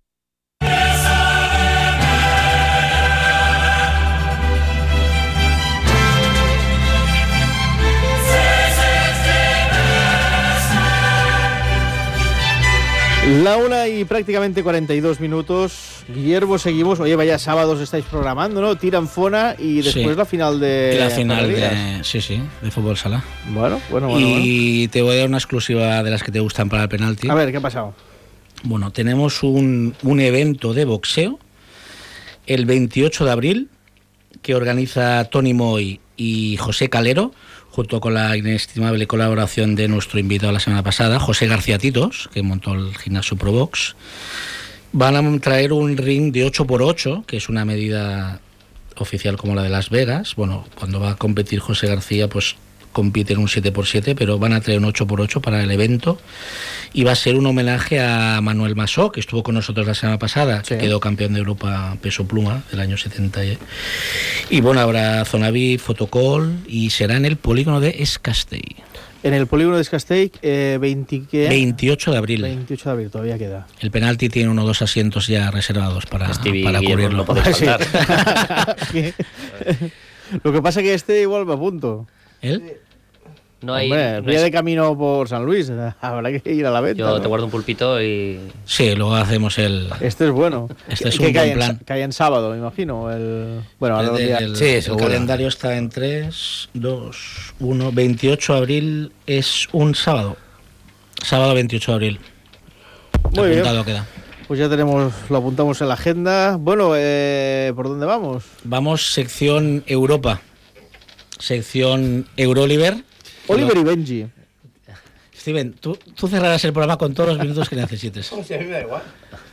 La una y prácticamente cuarenta y dos minutos. Guillermo, seguimos. Oye, vaya sábados estáis programando, ¿no? Tiran Fona y después Sí. la final de... Y la final Ferrerías. de, sí, sí, de fútbol sala. Bueno, bueno, bueno. Y te voy a dar una exclusiva de las que te gustan para el penalti. bueno. A ver, ¿qué ha pasado? Bueno, tenemos un, un evento de boxeo el veintiocho de abril que organiza Tony Moy y José Calero, junto con la inestimable colaboración de nuestro invitado la semana pasada, José García Titos, que montó el gimnasio Probox. Van a traer un ring de ocho por ocho, que es una medida oficial como la de Las Vegas. Bueno, cuando va a competir José García, pues compite en un siete por siete, pero van a traer un ocho por ocho para el evento. Y va a ser un homenaje a Manuel Masó, que estuvo con nosotros la semana pasada, sí. que quedó campeón de Europa peso pluma del año setenta. Y bueno, habrá zona V I P, fotocall, y será en el polígono de Escastell. En el polígono de Escastell, eh, veinte, ¿qué? veintiocho de abril. veintiocho de abril, todavía queda. El penalti tiene uno o dos asientos ya reservados para, Stevie para cubrirlo. No podéis faltar. Sí. Lo que pasa es que este igual me apunto. ¿Él? No hay. Hombre, no vía es... de camino por San Luis, habrá que ir a la venta. Yo ¿no? te guardo un pulpito y. Sí, luego hacemos el. Este es bueno. Este es que un cae buen plan. En, cae en sábado, me imagino. El... Bueno, el, el, el, sí, el seguro. calendario está en tres, dos, uno. veintiocho de abril es un sábado. Sábado veintiocho de abril. Muy Apuntado bien. queda. Pues ya tenemos, lo apuntamos en la agenda. Bueno, eh, ¿por dónde vamos? Vamos, sección Europa. Sección Euroliver. Oliver y Benji. Steven, tú, tú cerrarás el programa con todos los minutos que necesites. O sea, a mí me da igual.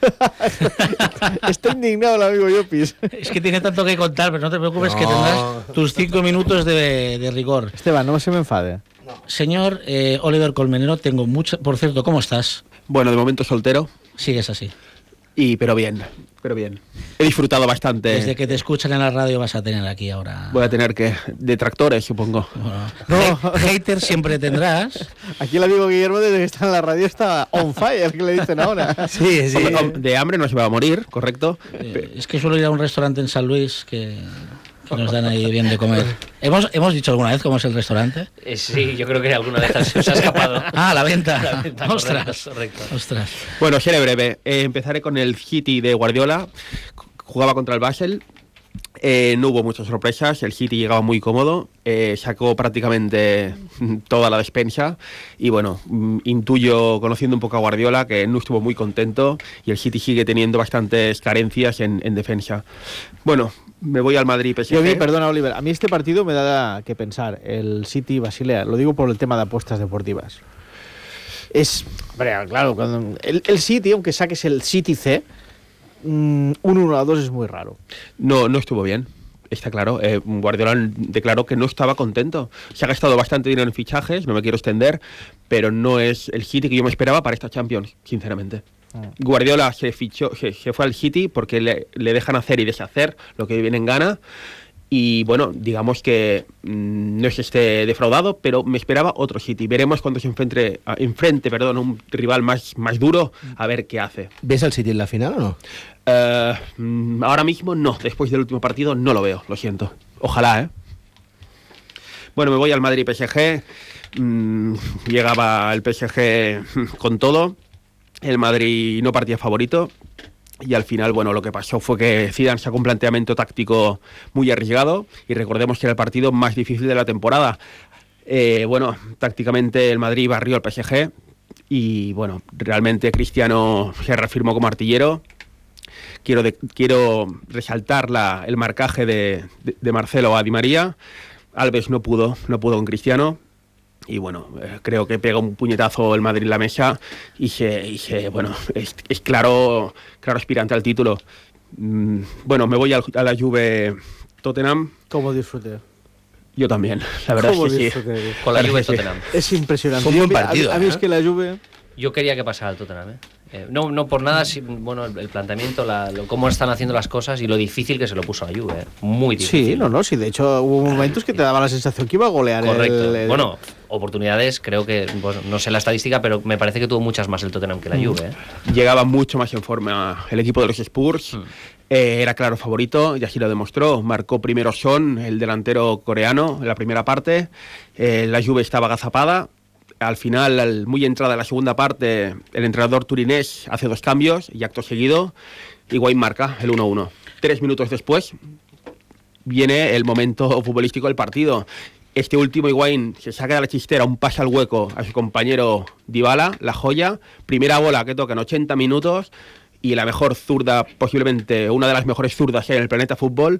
Está indignado el amigo Llopis. Es que tiene tanto que contar, pero no te preocupes, no. que tendrás tus cinco minutos de, de rigor. Esteban, no se me enfade. No. Señor eh, Oliver Colmenero, tengo mucho... Por cierto, ¿cómo estás? Bueno, de momento soltero. Sigues así. Y, pero bien, pero bien. He disfrutado bastante. Desde que te escuchan en la radio vas a tener aquí ahora... Voy a tener que... detractores, supongo. Bueno, no. Haters siempre tendrás. Aquí el amigo Guillermo, desde que está en la radio, está on fire, que le dicen ahora. Sí, sí. Hombre, de hambre no se va a morir, ¿correcto? Eh, es que suelo ir a un restaurante en San Luis que... que nos dan ahí bien de comer. ¿Hemos, ¿Hemos dicho alguna vez cómo es el restaurante? Eh, sí, yo creo que alguna vez se os ha escapado. Ah, la venta. La venta, Ostras. correcto, correcto. Ostras. Bueno, seré breve. Eh, empezaré con el City de Guardiola. Jugaba contra el Basel. Eh, no hubo muchas sorpresas. El City llegaba muy cómodo. Eh, sacó prácticamente toda la despensa. Y bueno, intuyo, conociendo un poco a Guardiola, que no estuvo muy contento. Y el City sigue teniendo bastantes carencias en, en defensa. Bueno, me voy al Madrid P S G. Yo a mí, perdona Oliver, a mí este partido me da que pensar, el City Basilea, lo digo por el tema de apuestas deportivas. Es, hombre, claro, cuando el, el City, aunque saques el City C, un uno a dos es muy raro. No, no estuvo bien. Está claro, eh, Guardiola declaró que no estaba contento. Se ha gastado bastante dinero en fichajes, no me quiero extender, pero no es el City que yo me esperaba para esta Champions, sinceramente. Guardiola se fichó, se, se fue al City porque le, le dejan hacer y deshacer lo que viene en gana. Y bueno, digamos que mmm, no es que esté defraudado, pero me esperaba otro City. Veremos cuando se enfrente, enfrente perdón, un rival más, más duro, a ver qué hace. ¿Ves al City en la final o no? Uh, ahora mismo no, después del último partido no lo veo, lo siento. Ojalá, ¿eh? Bueno, me voy al Madrid P S G. Mm, llegaba el P S G con todo. El Madrid no partía favorito. Y al final, bueno, lo que pasó fue que Zidane sacó un planteamiento táctico muy arriesgado y recordemos que era el partido más difícil de la temporada. Eh, bueno, tácticamente el Madrid barrió al P S G y, bueno, realmente Cristiano se reafirmó como artillero. Quiero, de, quiero resaltar la, el marcaje de, de, de Marcelo a Di María. Alves no pudo, no pudo con Cristiano. Y bueno, eh, creo que pega un puñetazo el Madrid en la mesa y se, y se bueno, es, es claro, claro aspirante al título. Mm, bueno, me voy al, a la Juve Tottenham. ¿Cómo disfruté? Yo también, la verdad es que sí. Con la Juve Tottenham. Es impresionante. Fue un buen partido. A, a, a mí ¿eh? es que la Juve... Yo quería que pasara el Tottenham, ¿eh? Eh, no, no por nada, si, bueno, el, el planteamiento, la, lo, cómo están haciendo las cosas y lo difícil que se lo puso a Juve, ¿eh? Muy difícil. Sí, no, no, sí, de hecho hubo momentos que te daba la sensación que iba a golear. Correcto. El, el... Bueno, oportunidades, creo que, bueno, no sé la estadística, pero me parece que tuvo muchas más el Tottenham que la Juve, ¿eh? Llegaba mucho más en forma el equipo de los Spurs. Mm. Eh, era claro favorito y así lo demostró. Marcó primero Son, el delantero coreano, en la primera parte. Eh, la Juve estaba agazapada. Al final, al, muy entrada en la segunda parte, el entrenador turinés hace dos cambios y acto seguido, Higuaín marca el uno uno. Tres minutos después viene el momento futbolístico del partido Este último Higuaín se saca de la chistera un pase al hueco a su compañero Dybala, la joya. Primera bola que toca en ochenta minutos y la mejor zurda, posiblemente una de las mejores zurdas que hay en el planeta fútbol,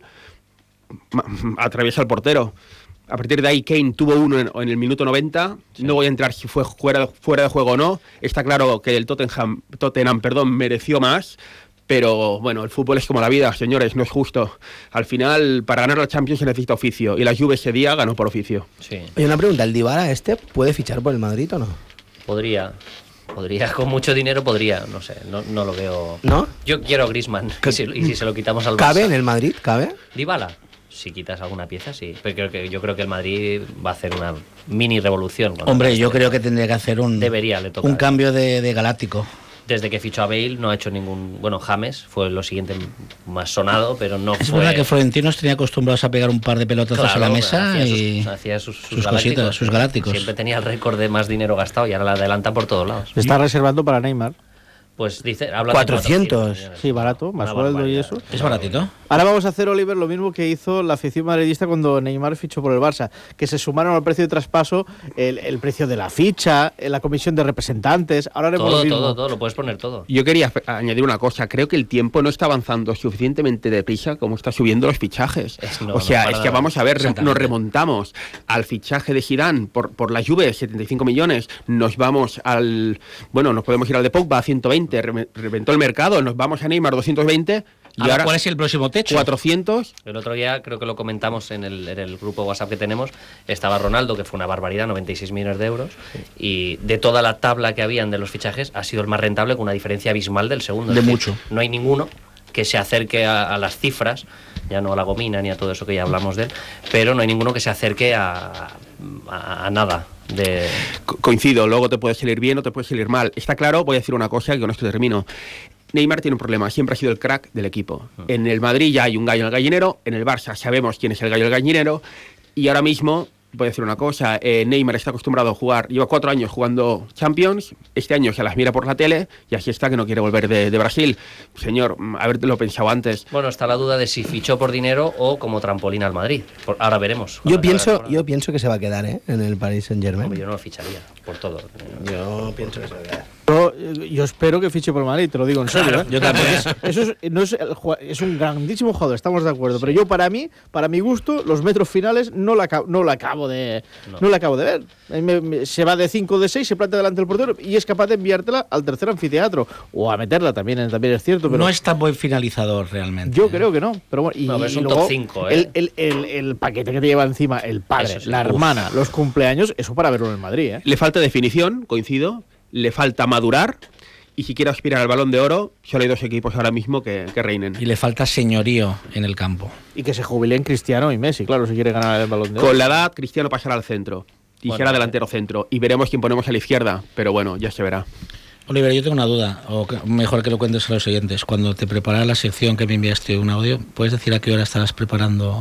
atraviesa al portero. A partir de ahí Kane tuvo uno en, en el minuto noventa. Sí. No voy a entrar si fue fuera, fuera de juego o no. Está claro que el Tottenham, Tottenham perdón, mereció más. Pero bueno, el fútbol es como la vida, señores, no es justo. Al final, para ganar la Champions se necesita oficio. Y la Juve ese día ganó por oficio. Sí. Oye, una pregunta, ¿el Dybala este puede fichar por el Madrid o no? Podría. Podría, con mucho dinero podría, no sé, no, no lo veo. ¿No? Yo quiero a Griezmann, y si, y si se lo quitamos al Barça. ¿Cabe en el Madrid? ¿Cabe? Dybala. Si quitas alguna pieza, sí. Pero creo que, yo creo que el Madrid va a hacer una mini revolución. Hombre, yo creo que tendría que hacer un, Debería, le toca, un cambio de, de galáctico. Desde que fichó a Bale no ha hecho ningún... Bueno, James fue lo siguiente más sonado, pero no es fue... Es verdad que Florentino tenía acostumbrados a pegar un par de pelotazos claro, a la mesa hacía y sus, hacía sus, sus, sus galácticos. cositas, sus galácticos. Siempre tenía el récord de más dinero gastado y ahora la adelanta por todos lados. Se está reservando para Neymar. Pues dice, habla cuatrocientos. De sí, barato, más sueldo y eso. Es baratito. Ahora vamos a hacer, Oliver, lo mismo que hizo la afición madridista cuando Neymar fichó por el Barça, que se sumaron al precio de traspaso el, el precio de la ficha, la comisión de representantes. Ahora haremos todo, lo mismo. todo, todo, lo puedes poner todo. Yo quería añadir una cosa. Creo que el tiempo no está avanzando suficientemente deprisa como está subiendo los fichajes. Es, no, o sea, no es que vamos a ver, nos remontamos al fichaje de Zidane por, por la Juve, setenta y cinco millones. Nos vamos al... Bueno, nos podemos ir al de Pogba, ciento veinte. Reventó el mercado. Nos vamos a Neymar, doscientos veinte. Y ahora, ¿cuál es el próximo techo? cuatrocientos. El otro día, creo que lo comentamos en el, en el grupo WhatsApp que tenemos, estaba Ronaldo, que fue una barbaridad, noventa y seis millones de euros, sí. Y de toda la tabla que habían de los fichajes, ha sido el más rentable con una diferencia abismal del segundo. De es mucho. Decir, no hay ninguno que se acerque a, a las cifras, ya no a la gomina ni a todo eso que ya hablamos de él, pero no hay ninguno que se acerque a, a, a nada. De... Co coincido, luego te puede salir bien o te puede salir mal. Está claro, voy a decir una cosa y con esto termino. Neymar tiene un problema, siempre ha sido el crack del equipo. En el Madrid ya hay un gallo en el gallinero, en el Barça sabemos quién es el gallo del gallinero, y ahora mismo, voy a decir una cosa, eh, Neymar está acostumbrado a jugar, lleva cuatro años jugando Champions, este año se las mira por la tele, y así está que no quiere volver de, de Brasil. Señor, habértelo pensado antes. Bueno, está la duda de si fichó por dinero o como trampolín al Madrid. Por, ahora veremos. Yo pienso, yo pienso que se va a quedar, ¿eh? En el Paris Saint-Germain. No, yo no lo ficharía, por todo. Yo pienso que se va a quedar. Yo, yo espero que fiche por el Madrid, te lo digo en serio. Claro, ¿eh? yo también. Es, eso es, no es, el, es un grandísimo jugador, estamos de acuerdo. Sí. Pero yo, para mí, para mi gusto, los metros finales no la, no la acabo de no. no la acabo de ver. Me, me, se va de cinco de seis, se planta delante del portero y es capaz de enviártela al tercer anfiteatro. O a meterla también, también es cierto. Pero no es tan buen finalizador realmente. Yo ¿eh? creo que no. Pero bueno, y, no, pero es y un luego top cinco, ¿eh? el, el, el, el paquete que te lleva encima el padre, sí, la uf. hermana, los cumpleaños, eso para verlo en el Madrid. ¿eh? Le falta definición, coincido. Le falta madurar. Y si quiere aspirar al Balón de Oro, solo hay dos equipos ahora mismo que, que reinen. Y le falta señorío en el campo. Y que se jubilen Cristiano y Messi, claro, si quiere ganar el Balón de Oro. Con la edad, Cristiano pasará al centro. Y bueno, será delantero centro. Y veremos quién ponemos a la izquierda. Pero bueno, ya se verá. Oliver, yo tengo una duda, o que, mejor que lo cuentes a los oyentes. Cuando te preparas la sección que me enviaste un audio, ¿puedes decir a qué hora estarás preparando?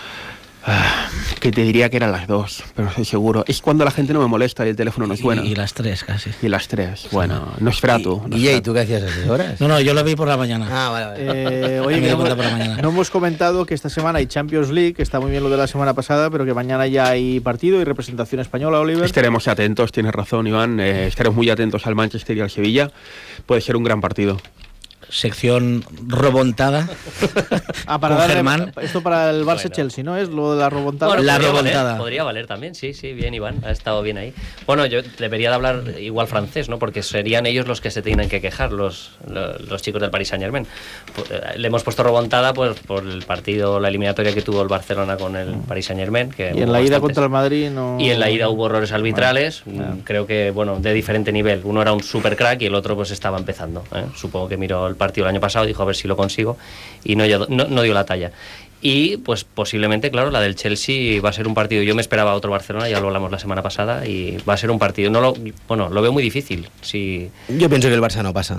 Ah, que te diría que eran las dos, pero no estoy seguro. Es cuando la gente no me molesta y el teléfono no suena. Y, y las tres casi. Y las tres, bueno, no es frato. ¿Y, y tú qué hacías a esas horas? No, no, yo lo vi por la mañana. Ah, vale, vale. Eh, oye, que no, por la mañana. No hemos comentado que esta semana hay Champions League, que está muy bien lo de la semana pasada, pero que mañana ya hay partido y representación española, Oliver. Estaremos atentos, tienes razón, Iván. Eh, estaremos muy atentos al Manchester y al Sevilla. Puede ser un gran partido. Sección robontada. Ah, para darle, Germán. Esto para el Barça-Chelsea, ¿no? Es lo de la robontada. Bueno, la podría robontada. Valer, podría valer también, sí, sí, bien, Iván, ha estado bien ahí. Bueno, yo debería de hablar igual francés, ¿no? Porque serían ellos los que se tienen que quejar, los, los, los chicos del Paris Saint-Germain. Le hemos puesto robontada pues, por el partido, la eliminatoria que tuvo el Barcelona con el Paris Saint-Germain. Que y en la ida contra el Madrid no... Y en la ida hubo errores arbitrales, bueno, creo que, bueno, de diferente nivel. Uno era un super crack y el otro pues estaba empezando, ¿eh? Supongo que miró el partido el año pasado y dijo a ver si lo consigo y no, no, no dio la talla. Y pues posiblemente, claro, la del Chelsea va a ser un partido. Yo me esperaba otro Barcelona, ya lo hablamos la semana pasada, y va a ser un partido. No lo, bueno, lo veo muy difícil. Si... Yo pienso que el Barça no pasa.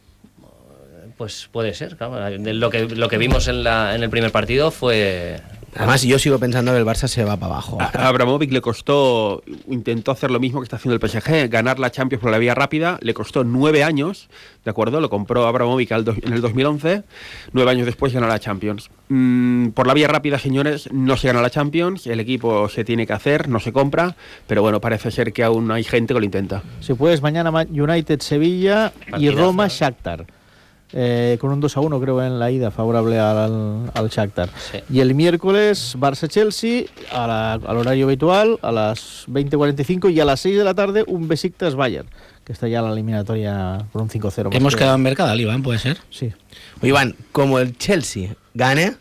Pues puede ser, claro. Lo que, lo que vimos en, la, en el primer partido fue, Además, yo sigo pensando que el Barça se va para abajo. A Abramovich le costó, intentó hacer lo mismo que está haciendo el P S G, ganar la Champions por la vía rápida, le costó nueve años, ¿de acuerdo? Lo compró Abramovich al do, en el dos mil once, nueve años después ganó la Champions. Mm, por la vía rápida, señores, no se gana la Champions, el equipo se tiene que hacer, no se compra, pero bueno, parece ser que aún hay gente que lo intenta. Si puedes, mañana United-Sevilla y Roma-Shakhtar. Eh, con un dos a uno creo en la ida favorable al, al Shakhtar. Sí. Y el miércoles Barça-Chelsea a la, al horario habitual a las veinte cuarenta y cinco y a las seis de la tarde un Besiktas-Bayern, que está ya en la eliminatoria por un cinco cero. Hemos quedado en Mercadal, Iván, ¿puede ser? Sí. O Iván, como el Chelsea gane,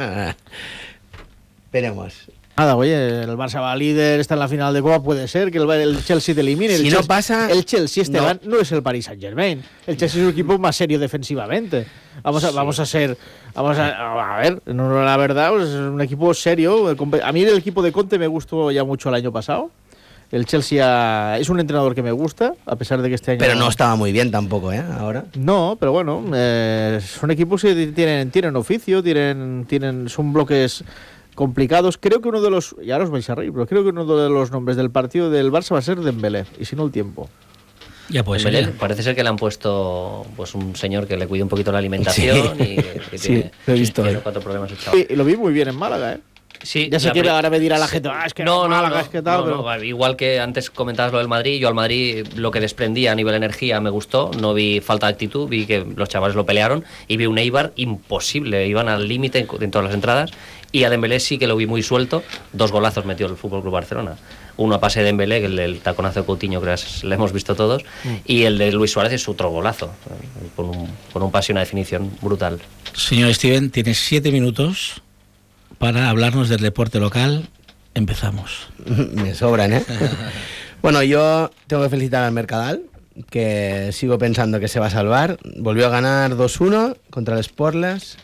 veremos. Nada, oye, el Barça va líder, está en la final de Copa, puede ser que el, el Chelsea te elimine. Si el no Chelsea, pasa... El Chelsea este no. no. no es el Paris Saint-Germain. El Chelsea es un equipo más serio defensivamente. Vamos a, sí. vamos a ser... Vamos a, a ver, no, la verdad, pues es un equipo serio. A mí el equipo de Conte me gustó ya mucho el año pasado. El Chelsea es un entrenador que me gusta, a pesar de que este año... Pero no estaba muy bien tampoco, ¿eh? Ahora. No, pero bueno, eh, son equipos que tienen, tienen oficio, tienen, tienen, son bloques complicados. Creo que uno de los... Y ahora os vais a reír, pero creo que uno de los nombres del partido del Barça va a ser Dembélé, y si no el tiempo. Ya puede Dembélé, ser. parece ser que le han puesto pues un señor que le cuide un poquito la alimentación sí. y que, que sí, tiene, lo he visto. tiene cuatro problemas el chaval. Y lo vi muy bien en Málaga, ¿eh? Sí, ya sé que pre... ahora me dirá la gente, ah, es que no, no, Málaga, no, es que tal, no, pero... no, igual que antes comentabas lo del Madrid, yo al Madrid lo que desprendía a nivel energía me gustó, no vi falta de actitud, vi que los chavales lo pelearon y vi un Eibar imposible, iban al límite en, en todas las entradas, y a Dembélé sí que lo vi muy suelto, dos golazos metió el F C Barcelona. Uno a pase de Dembélé, que el del taconazo de Coutinho, que lo hemos visto todos, mm. y el de Luis Suárez es otro golazo, con un, con un pase y una definición brutal. Señor Steven, tienes siete minutos para hablarnos del deporte local. Empezamos. Me sobran, ¿eh? Bueno, yo tengo que felicitar al Mercadal, que sigo pensando que se va a salvar. Volvió a ganar dos uno contra el Sportlas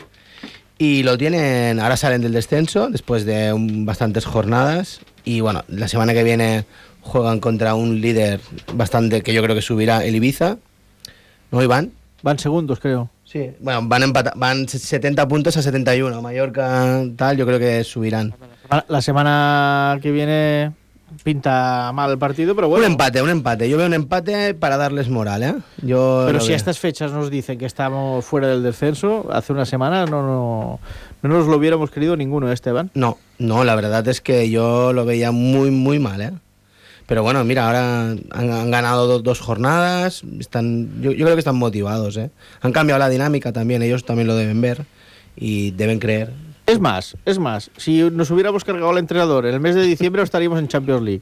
y lo tienen, ahora salen del descenso después de un, bastantes jornadas y bueno, la semana que viene juegan contra un líder bastante que yo creo que subirá, el Ibiza. ¿No, Iván? Van segundos, creo. Sí, bueno, van empata- van setenta puntos a setenta y uno. Mallorca, tal, yo creo que subirán. La semana que viene pinta mal el partido, pero bueno. Un empate, un empate. Yo veo un empate para darles moral, ¿eh? Yo pero si veo. A estas fechas nos dicen que estamos fuera del descenso, hace una semana no, no, no nos lo hubiéramos querido ninguno, Esteban. No, no, la verdad es que yo lo veía muy, muy mal, ¿eh? Pero bueno, mira, ahora han, han ganado dos, dos jornadas, están, yo, yo creo que están motivados, ¿eh? Han cambiado la dinámica también, ellos también lo deben ver y deben creer. Es más, es más, si nos hubiéramos cargado al entrenador en el mes de diciembre estaríamos en Champions League.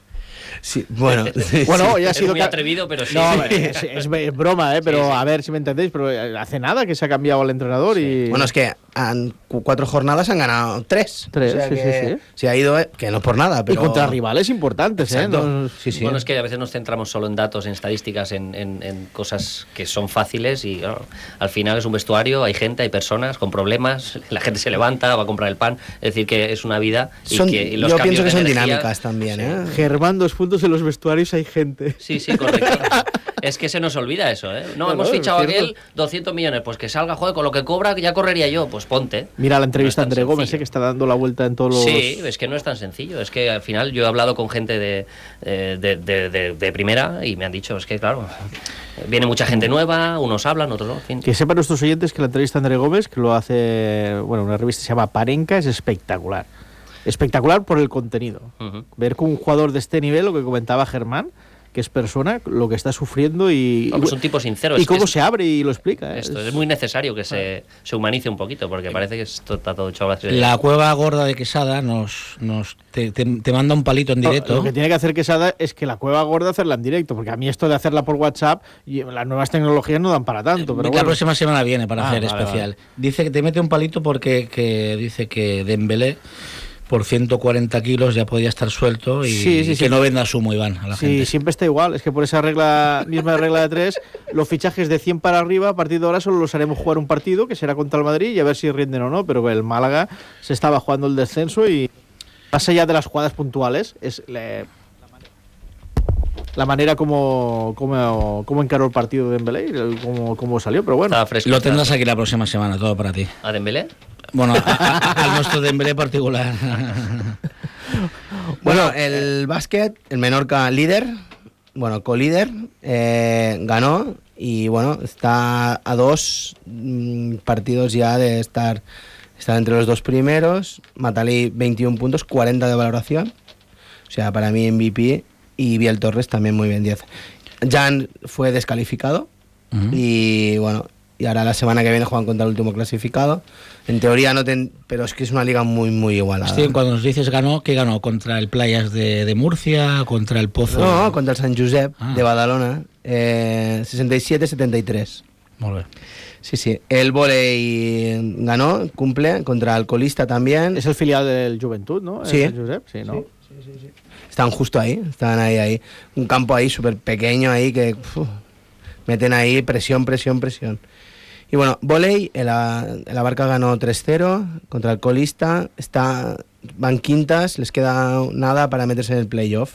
Sí, bueno, sí, bueno, sí. ya ha sido es muy ca- atrevido, pero sí. No, es, es, es broma, ¿eh? Pero sí, sí. a ver si me entendéis, pero hace nada que se ha cambiado el entrenador sí. y... Bueno, es que han, cuatro jornadas han ganado tres. Tres, o sea sí, que sí, sí. Se ha ido, eh, que no por nada, pero... Y contra rivales importantes, Exacto. ¿eh? No, sí, sí. Bueno, es que a veces nos centramos solo en datos, en estadísticas, en, en, en cosas que son fáciles y claro, al final es un vestuario, hay gente, hay personas con problemas, la gente se levanta, va a comprar el pan, es decir, que es una vida y Son, que y los yo cambios pienso que de son energía, dinámicas también, sí. ¿eh? Germán, dos puntos en los vestuarios hay gente. Sí, sí, correcto. Es que se nos olvida eso, ¿eh? No, no hemos no, fichado a es aquel doscientos millones, pues que salga, joder, con lo que cobra que ya correría yo, pues ponte. Mira la entrevista No a es tan André Gómez, sencillo. eh, que está dando la vuelta en todos los... Sí, es que no es tan sencillo. Es que al final yo he hablado con gente de, eh, de, de, de, de primera y me han dicho, es que claro, viene mucha gente nueva, unos hablan, otros no. En fin. Que sepan nuestros oyentes que la entrevista a André Gómez, que lo hace, bueno, una revista que se llama Parenca, es espectacular. Espectacular por el contenido. Uh-huh. Ver con un jugador de este nivel, lo que comentaba Germán, que es persona, lo que está sufriendo y... Vamos, un tipo sincero. Y es cómo que es, se abre y lo explica. ¿eh? Esto es muy necesario que se, se humanice un poquito, porque parece que esto está todo hecho a base de... La cueva gorda de Quesada nos, nos te, te, te manda un palito en directo. Lo que tiene que hacer Quesada es que la cueva gorda hacerla en directo, porque a mí esto de hacerla por WhatsApp, y las nuevas tecnologías no dan para tanto. Pero la bueno. próxima semana viene para Ah, hacer vale, especial. vale. Dice que te mete un palito porque que dice que Dembélé por ciento cuarenta kilos ya podía estar suelto y Sí, sí, que sí. no venda sumo, Iván, a la Sí, gente. siempre está igual. Es que por esa regla, misma regla de tres, los fichajes de cien para arriba, a partir de ahora solo los haremos jugar un partido, que será contra el Madrid, y a ver si rinden o no. Pero el Málaga se estaba jugando el descenso y, más allá de las jugadas puntuales, es le- la manera como, como, como encaró el partido de Dembélé y el- cómo, cómo salió. Pero bueno, Estaba fresco. Lo tendrás aquí la próxima semana, todo para ti. ¿A Dembélé? Bueno, a, a, al nuestro Dembélé particular. Bueno, el básquet, el Menorca líder, bueno, co-líder, eh, ganó y bueno, está a dos mm, partidos ya de estar, estar entre los dos primeros. Matalí veintiún puntos, cuarenta de valoración, o sea, para mí M V P, y Biel Torres también muy bien, diez. Jan fue descalificado uh-huh. y bueno, y ahora la semana que viene juegan contra el último clasificado. En teoría no ten, pero es que es una liga muy muy igualada. Steven, cuando nos dices ganó, ¿qué ganó? ¿Contra el Playas de, de Murcia? ¿Contra el Pozo? No, contra el Sant Josep ah. de Badalona, eh, sesenta y siete a setenta y tres. Muy bien. Sí, sí. El vóley ganó, cumple, contra el Colista también. Es el filial del Juventud, ¿no? Sí. El Sant Josep, sí, ¿no? Sí, sí, sí, sí. Están justo ahí, están ahí, ahí. Un campo ahí súper pequeño ahí que uf, meten ahí presión, presión, presión. Y bueno, vóley, el, el Abarca ganó tres cero contra el Colista. Está, van quintas, les queda nada para meterse en el playoff.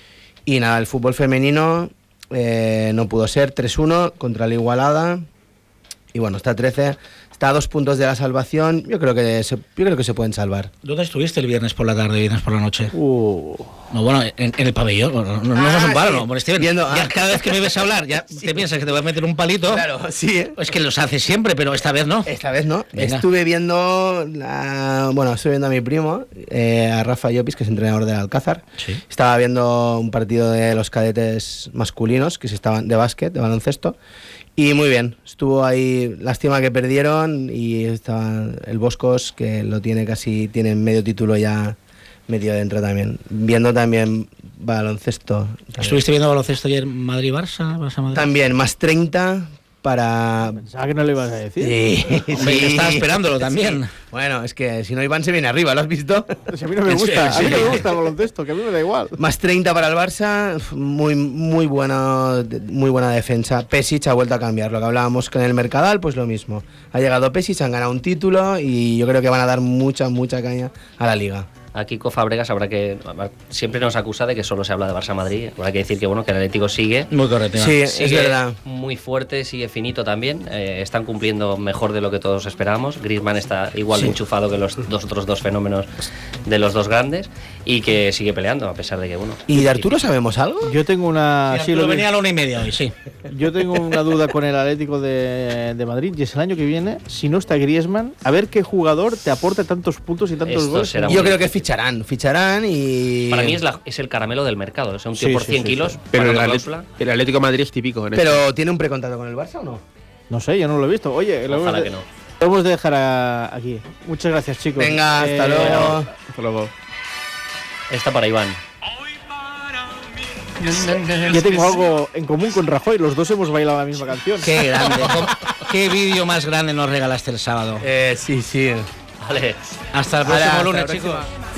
Y nada, el fútbol femenino eh, no pudo ser, tres uno contra la Igualada. Y bueno, está trece, está a dos puntos de la salvación. Yo creo que se, yo creo que se pueden salvar. ¿Dónde estuviste el viernes por la tarde, viernes por la noche? Uh. No, bueno, en, en el pabellón. No, no, no ah, es un palo, sí. no. Bueno, Steven, Viendo, ya ah. cada vez que me ves hablar, ya sí. te piensas que te voy a meter un palito. Claro, sí. ¿eh? Es que los haces siempre, pero esta vez no. Esta vez no. Venga. Estuve viendo, la, bueno, estuve viendo a mi primo, eh, a Rafa Llopis, que es entrenador del Alcázar. Sí. Estaba viendo un partido de los cadetes masculinos, que se estaban de básquet, de baloncesto. Y muy bien, estuvo ahí, lástima que perdieron, y estaba el Boscos, que lo tiene casi, tiene medio título ya medio dentro también. Viendo también baloncesto. También. ¿Estuviste viendo baloncesto ayer Madrid-Barça? Barça-Madrid? También, más treinta para... Pensaba que no le ibas a decir. Sí, Hombre, sí. estaba esperándolo también. Sí. Bueno, es que si no Iván se viene arriba, ¿lo has visto? Si a mí no me gusta, a mí no me gusta el baloncesto, que a mí me da igual. Más treinta para el Barça, muy muy buena, muy buena defensa. Pesic ha vuelto a cambiar, lo que hablábamos con el Mercadal, pues lo mismo. Ha llegado Pesic, han ganado un título y yo creo que van a dar mucha, mucha caña a la liga. A Kiko Fábregas habrá que siempre nos acusa de que solo se habla de Barça Madrid. Habrá que decir que bueno, que el Atlético sigue muy correcto, sí, sigue es verdad, muy fuerte, sigue finito también. Eh, están cumpliendo mejor de lo que todos esperábamos. Griezmann está igual sí. de enchufado que los dos otros dos fenómenos de los dos grandes y que sigue peleando a pesar de que bueno. ¿Y de Arturo sabemos algo? Yo tengo una. Sí, Arturo sí, lo venía a la una y media hoy, sí. Yo tengo una duda con el Atlético de, de Madrid y es el año que viene, si no está Griezmann, a ver qué jugador te aporta tantos puntos y tantos Esto goles. será Yo muy... creo que ficharán, ficharán y... Para mí es, la, es el caramelo del mercado, es un tío Sí, por sí, cien sí, kilos. sí. Pero el, pagando Atlético, cláusula. el Atlético de Madrid es típico. En Pero este. ¿tiene un precontrato con el Barça o no? No sé, yo no lo he visto. Oye, lo Ojalá hemos que de, no. lo hemos de dejar a, aquí. Muchas gracias, chicos. Venga, hasta Eh, luego. Hasta luego. Esta para Iván. Yo tengo algo en común con Rajoy, los dos hemos bailado la misma canción. Qué grande. Qué vídeo más grande nos regalaste el sábado. Eh, sí, sí. Vale. Hasta el próximo Hasta la lunes, próxima. chicos.